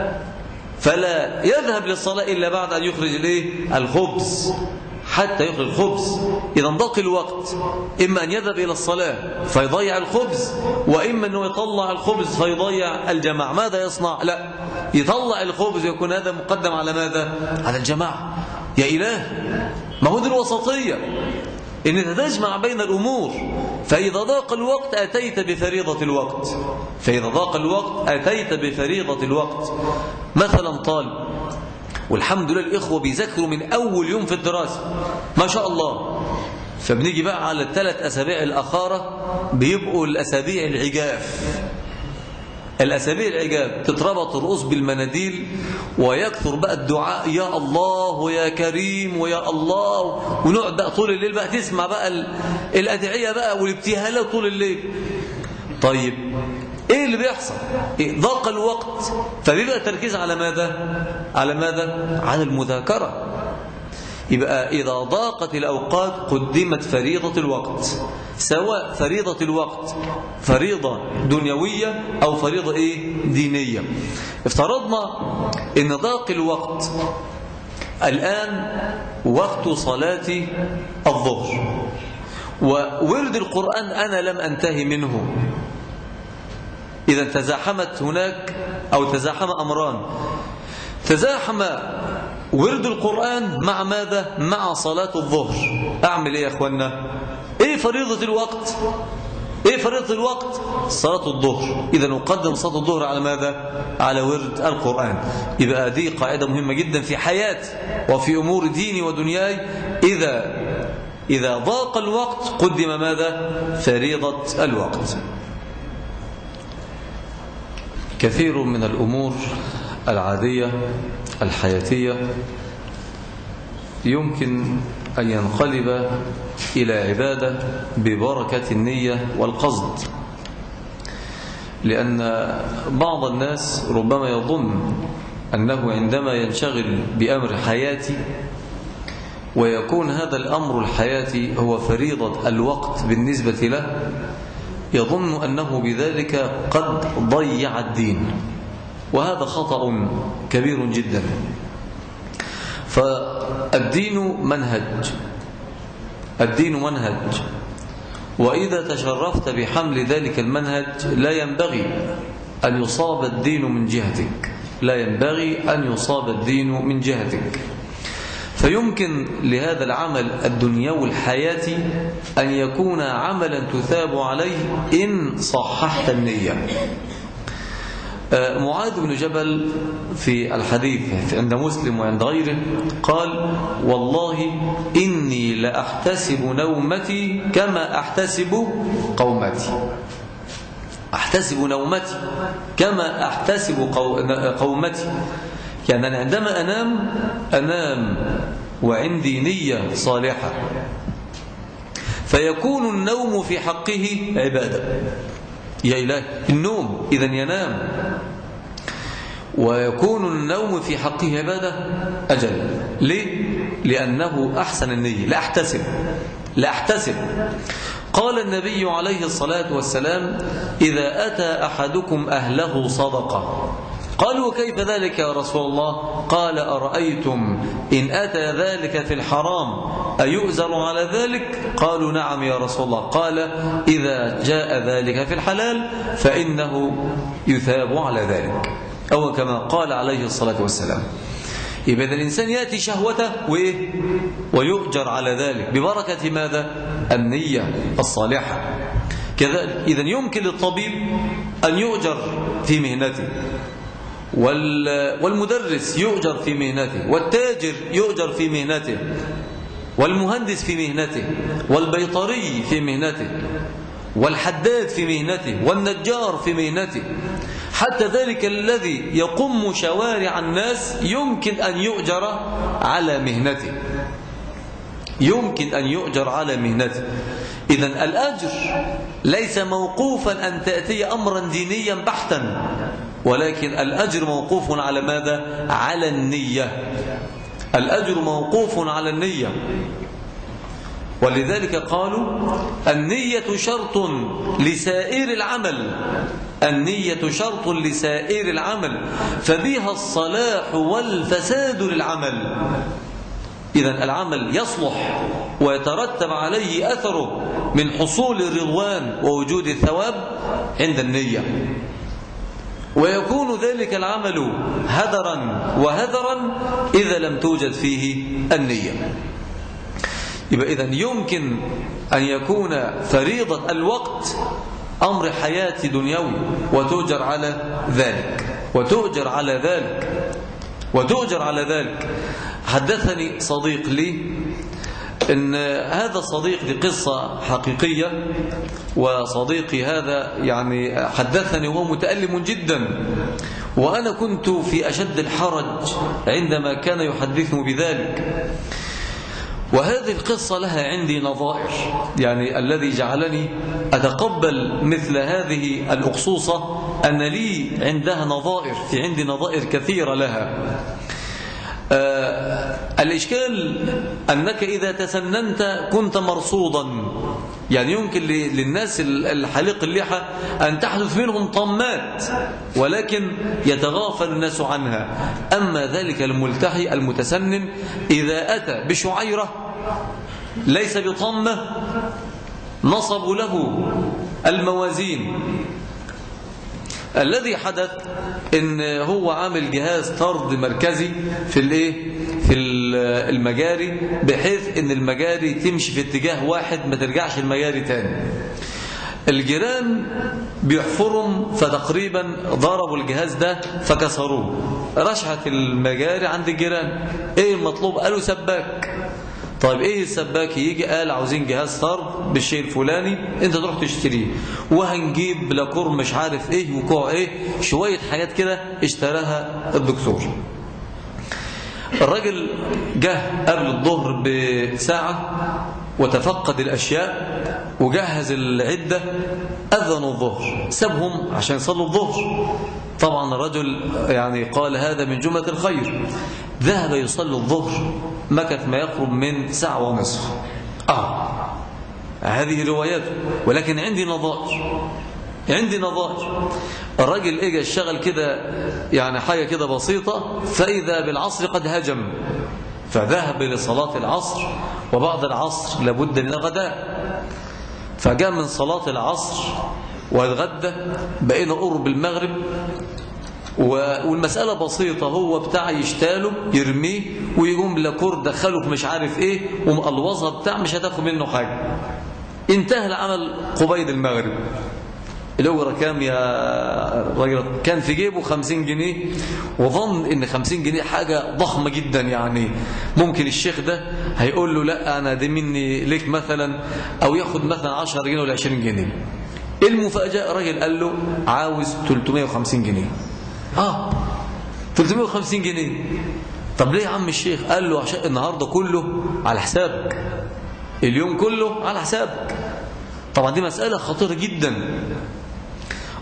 فلا يذهب للصلاة إلا بعد أن يخرج الايه؟ الخبز، حتى يخرج الخبز. إذا ضاق الوقت، إما أن يذهب إلى الصلاة فيضيع الخبز، وإما أنه يطلع الخبز فيضيع الجماعة. ماذا يصنع؟ لا، يطلع الخبز ويكون هذا مقدم على ماذا؟ على الجماعة. يا إله، ما هو دي الوسطية، إن تجمع بين الأمور. فإذا ضاق الوقت أتيت بفريضة الوقت، فإذا ضاق الوقت أتيت بفريضة الوقت. مثلا طالب والحمد لله الإخوة بيذاكروا من أول يوم في الدراسة ما شاء الله، فبنيجي بقى على الثلاث أسابيع الأخارة بيبقوا الأسابيع العجاف. الأسابيع العجاب تتربط الرؤوس بالمناديل ويكثر بقى الدعاء يا الله ويا كريم ويا الله، ونقعد بقى طول الليل بقى تسمع بقى الأدعية بقى والابتهالات طول الليل. طيب ايه اللي بيحصل؟ إيه؟ ضاق الوقت فبيبقى التركيز على ماذا؟ على ماذا؟ على المذاكرة. يبقى إذا ضاقت الأوقات قدمت فريضة الوقت، سواء فريضة الوقت فريضة دنيوية أو فريضة إيه؟ دينية. افترضنا إن ضاق الوقت الآن وقت صلاة الظهر وورد القرآن أنا لم أنتهي منه. إذا تزاحمت هناك أو تزاحم أمران، تزاحم ورد القرآن مع ماذا؟ مع صلاة الظهر. أعمل إيه يا أخوانا؟ إيه فريضة الوقت؟ إيه فريضة الوقت؟ صلاة الظهر. إذا نقدم صلاة الظهر على ماذا؟ على ورد القرآن. يبقى دي قاعدة مهمة جدا في حياتي وفي أمور ديني ودنياي. إذا إذا ضاق الوقت قدم ماذا؟ فريضة الوقت. كثير من الأمور العادية الحياتية يمكن أن ينقلب إلى عبادة ببركة النية والقصد، لأن بعض الناس ربما يظن أنه عندما ينشغل بأمر حياتي ويكون هذا الأمر الحياتي هو فريضة الوقت بالنسبة له، يظن أنه بذلك قد ضيع الدين، وهذا خطأ كبير جدا. فالدين منهج، الدين منهج، وإذا تشرفت بحمل ذلك المنهج لا ينبغي أن يصاب الدين من جهتك، لا ينبغي أن يصاب الدين من جهتك. فيمكن لهذا العمل الدنيوي الحياتي أن يكون عملا تثاب عليه إن صححت النية. معاذ بن جبل في الحديث عند مسلم وعند غيره قال والله إني لأحتسب نومتي كما أحتسب قومتي. أحتسب نومتي كما أحتسب قومتي، يعني أنا عندما أنام أنام وعندي نية صالحة، فيكون النوم في حقه عبادة. يا إله النوم إذن ينام، ويكون النوم في حقه عبادة أجل. ليه؟ لأنه أحسن النية. لا أحتسب لا أحتسب قال النبي عليه الصلاة والسلام: إذا أتى أحدكم أهله صدقة. قالوا: وكيف ذلك يا رسول الله؟ قال: أرأيتم إن أتى ذلك في الحرام أيؤزر على ذلك؟ قالوا: نعم يا رسول الله. قال: إذا جاء ذلك في الحلال فإنه يثاب على ذلك، أو كما قال عليه الصلاة والسلام. يبقى الإنسان يأتي شهوته وإيه؟ ويؤجر على ذلك ببركة ماذا؟ النية الصالحة. كذلك إذن يمكن للطبيب أن يؤجر في مهنته، والمدرس يؤجر في مهنته، والتاجر يؤجر في مهنته، والمهندس في مهنته، والبيطري في مهنته، والحداد في مهنته، والنجار في مهنته. حتى ذلك الذي يقم شوارع الناس يمكن أن يؤجر على مهنته، يمكن أن يؤجر على مهنته. إذن الأجر ليس موقوفا أن تأتي أمرا دينيا بحتا، ولكن الأجر موقوف على ماذا؟ على النية. الأجر موقوف على النية. ولذلك قالوا: النية شرط لسائر العمل، النية شرط لسائر العمل، فبها الصلاح والفساد للعمل. إذن العمل يصلح ويترتب عليه أثره من حصول الرضوان ووجود الثواب عند النية، ويكون ذلك العمل هدرا وهذرا إذا لم توجد فيه النية. يبقى إذن يمكن أن يكون فريضة الوقت أمر حياة دنيوي وتؤجر على ذلك وتؤجر على ذلك وتؤجر على ذلك. حدثني صديق لي إن هذا الصديق دي قصة حقيقية، وصديقي هذا يعني حدثني وهو متألم جدا، وأنا كنت في أشد الحرج عندما كان يحدثني بذلك. وهذه القصة لها عندي نظائر، يعني الذي جعلني أتقبل مثل هذه الأقصوصة أن لي عندها نظائر، في عندي نظائر كثيرة لها. آه الإشكال أنك إذا تسننت كنت مرصودا، يعني يمكن للناس الحليق اللحى أن تحدث منهم طمات ولكن يتغافل الناس عنها. أما ذلك الملتحي المتسنن إذا أتى بشعيرة ليس بطمة نصبوا له الموازين. الذي حدث ان هو عامل جهاز طرد مركزي في الايه في المجاري، بحيث ان المجاري تمشي في اتجاه واحد ما ترجعش المجاري تاني. الجيران بيحفرهم فتقريبا ضربوا الجهاز ده فكسروه، رشحت المجاري عند الجيران. ايه المطلوب؟ قالوا سباك. طيب ايه السباك؟ يجي قال عاوزين جهاز طرد بالشيء الفلاني، انت تروح تشتريه، وهنجيب لاكور مش عارف ايه وكوع ايه، شوية حاجات كده اشتراها الدكتور. الراجل جه قبل الظهر بساعة وتفقد الأشياء وجهز العدة، أذنوا الظهر، سابهم عشان يصلوا الظهر. طبعا الرجل يعني قال هذا من جملة الخير، ذهب يصلي الظهر، مكث ما يقرب من ساعة ونصف. آه هذه رواياته، ولكن عندي نظائر عندي نظائر. الراجل اجى اشتغل كده يعني حاجة كده بسيطة، فإذا بالعصر قد هجم، فذهب لصلاة العصر، وبعد العصر لابد من الغداء، فجاء من صلاة العصر واتغدى، بقينا قرب المغرب، والمسألة بسيطة، هو بتاع يشتاله يرميه ويقوم لاكور دخله في مش عارف ايه ومقلوظها بتاع، مش هتاخد منه حاجة. انتهى العمل قبيل المغرب. الأجرة كام يا راجل؟ كان في جيبه خمسين جنيه، وظن ان خمسين جنيه حاجة ضخمة جدا، يعني ممكن الشيخ ده هيقول له لا أنا دي مني ليك مثلا، أو ياخد مثلا عشرة جنيه ولا عشرين جنيه. المفاجأة راجل قال له عاوز ثلاثمائة وخمسين جنيه. آه ثلاثمائة وخمسين جنيه. طب ليه يا عم الشيخ؟ قال له عشان النهاردة كله على حسابك، اليوم كله على حسابك. طبعا دي مسألة خطيرة جدا.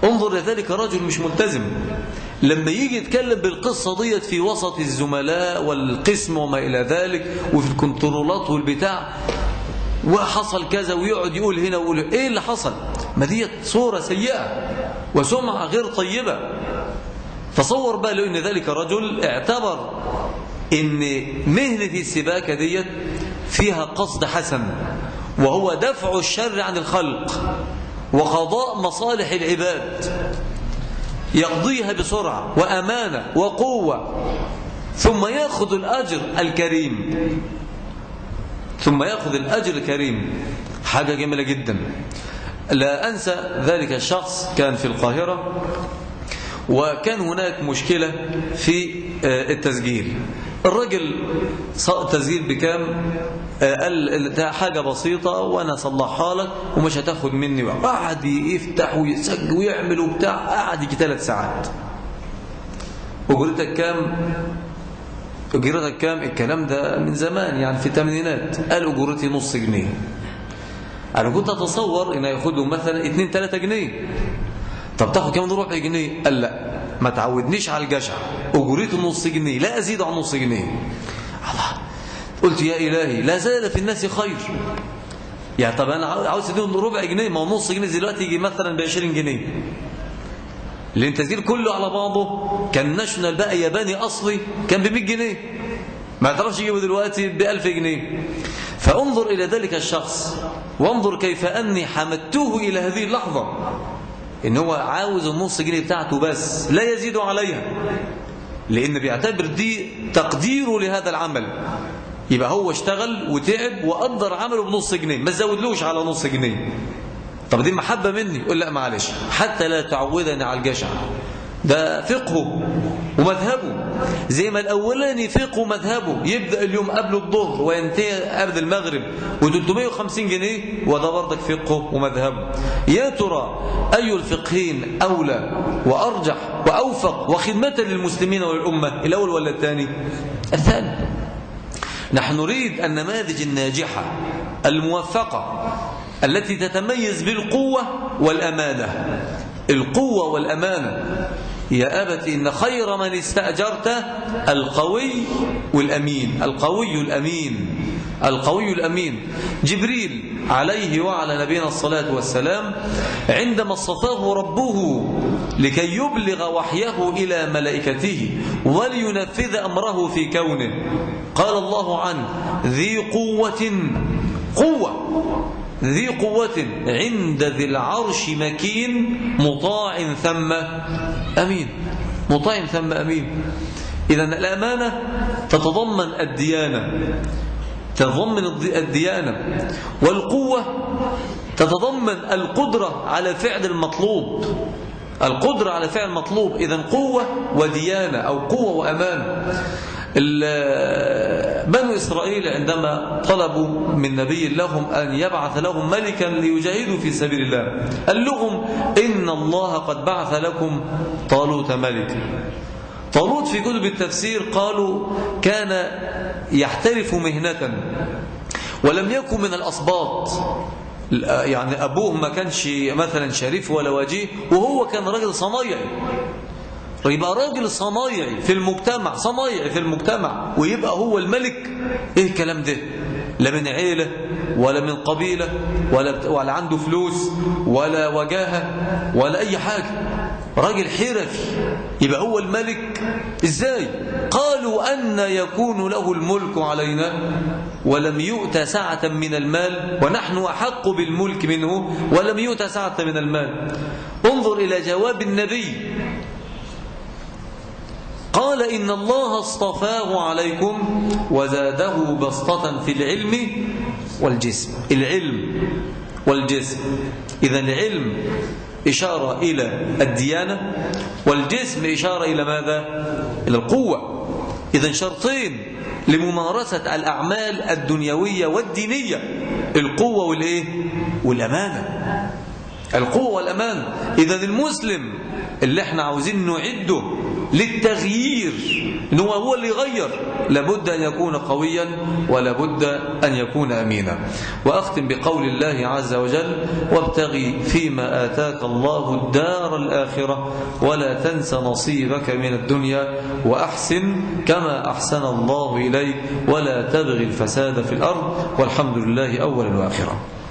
انظر لذلك رجل مش ملتزم لما يجي يتكلم بالقصة ديت في وسط الزملاء والقسم وما إلى ذلك وفي الكنترولات والبتاع وحصل كذا ويقعد يقول هنا ويقول ايه اللي حصل؟ ما ديت صورة سيئة وسمعة غير طيبة. تصور بقى لو ان ذلك الرجل اعتبر ان مهنة السباكة ديت فيها قصد حسن وهو دفع الشر عن الخلق وقضاء مصالح العباد، يقضيها بسرعة وأمانة وقوة، ثم يأخذ الأجر الكريم ثم يأخذ الأجر الكريم. حاجة جميلة جدا. لا أنسى ذلك الشخص كان في القاهرة وكان هناك مشكلة في التسجيل. الرجل التسجيل بكام؟ قال حاجة بسيطة وأنا صلحها لك ومش هتاخد مني. قعد يفتح ويسجل ويعمل وبتاع، قعد يجي ثلاث ساعات. أجرتك كام؟ أجرتك كام؟ الكلام ده من زمان يعني في الثمانينات. قال أجرتي نص جنيه. أنا كنت أتصور إن ياخدوا مثلا اتنين تلاتة جنيه. طب تاخد كمان ربع جنيه؟ قال لا، ما تعودنيش على الجشع، أجرته نص جنيه لا أزيد عن نص جنيه. الله. قلت يا إلهي لا زال في الناس خير. يعني طب أنا عاوز أديهم ربع جنيه، ما هو نص جنيه دلوقتي يجي مثلا بعشرين جنيه. لأن التسجيل كله على بعضه كان ناشونال بقى ياباني أصلي كان بمية جنيه، ما يعرفش يجيبه دلوقتي بألف جنيه. فانظر إلى ذلك الشخص وانظر كيف أني حمدته إلى هذه اللحظة إن هو عاوز النص جنيه بتاعته بس لا يزيد عليها، لأن بيعتبر دي تقديره لهذا العمل. يبقى هو اشتغل وتعب وقدر عمله بنص جنيه، ما تزودلوش على نص جنيه. طب دي محبة مني؟ يقول لا معلش حتى لا تعودني على الجشع. ده فقهه ومذهبه، زي ما الأولاني فقهه ومذهبه يبدأ اليوم قبل الظهر وينتهي قبل المغرب وثلاثمائة وخمسين جنيه، وده برضك فقهه ومذهبه. يا ترى أي الفقهين أولى وأرجح وأوفق وخدمة للمسلمين وللأمة، الأول ولا الثاني؟ الثاني. نحن نريد النماذج الناجحة الموفقة التي تتميز بالقوة والأمانة. القوة والأمانة. يا أبت إن خير من استأجرت القوي والأمين. القوي الأمين. القوي الأمين. جبريل عليه وعلى نبينا الصلاة والسلام عندما اصطفاه ربه لكي يبلغ وحيه إلى ملائكته ولينفذ أمره في كونه، قال الله عنه ذي قوة قوة ذي قوة عند ذي العرش مكين مطاع ثم أمين. مطاع ثم أمين. إذن الأمانة تتضمن الديانة، تتضمن الديانة، والقوة تتضمن القدرة على فعل المطلوب. القدرة على فعل المطلوب. إذن قوة وديانة أو قوة وأمانة. بنو إسرائيل عندما طلبوا من نبي لهم أن يبعث لهم ملكا ليجاهدوا في سبيل الله، قال لهم إن الله قد بعث لكم طالوت ملكا. طالوت في كتب التفسير قالوا كان يحترف مهنة ولم يكن من الأسباط، يعني أبوه ما كانش مثلا شريف ولا وجيه، وهو كان راجل صنايعي. يبقى راجل صنايعي في المجتمع، صنايعي في المجتمع، ويبقى هو الملك؟ ايه الكلام ده؟ لا من عيلة ولا من قبيلة ولا, ولا عنده فلوس ولا وجاهة ولا أي حاجة، راجل حرفي يبقى هو الملك؟ ازاي؟ قالوا أن يكون له الملك علينا ولم يؤت سعة من المال ونحن أحق بالملك منه ولم يؤت سعة من المال. انظر إلى جواب النبي، قال إن الله اصطفاه عليكم وزاده بسطة في العلم والجسم. العلم والجسم. إذا العلم إشارة إلى الديانة، والجسم إشارة إلى ماذا؟ إلى القوة. إذا شرطين لممارسة الأعمال الدنيوية والدينية: القوة والإيه؟ والأمانة. القوة والأمان. إذن المسلم اللي احنا عاوزين نعده للتغيير، إن هو هو اللي يغير، لابد أن يكون قويا ولابد أن يكون أمينا. وأختم بقول الله عز وجل: وابتغي فيما آتاك الله الدار الآخرة ولا تنس نصيبك من الدنيا وأحسن كما أحسن الله إليك ولا تبغي الفساد في الأرض والحمد لله أولا وآخرا.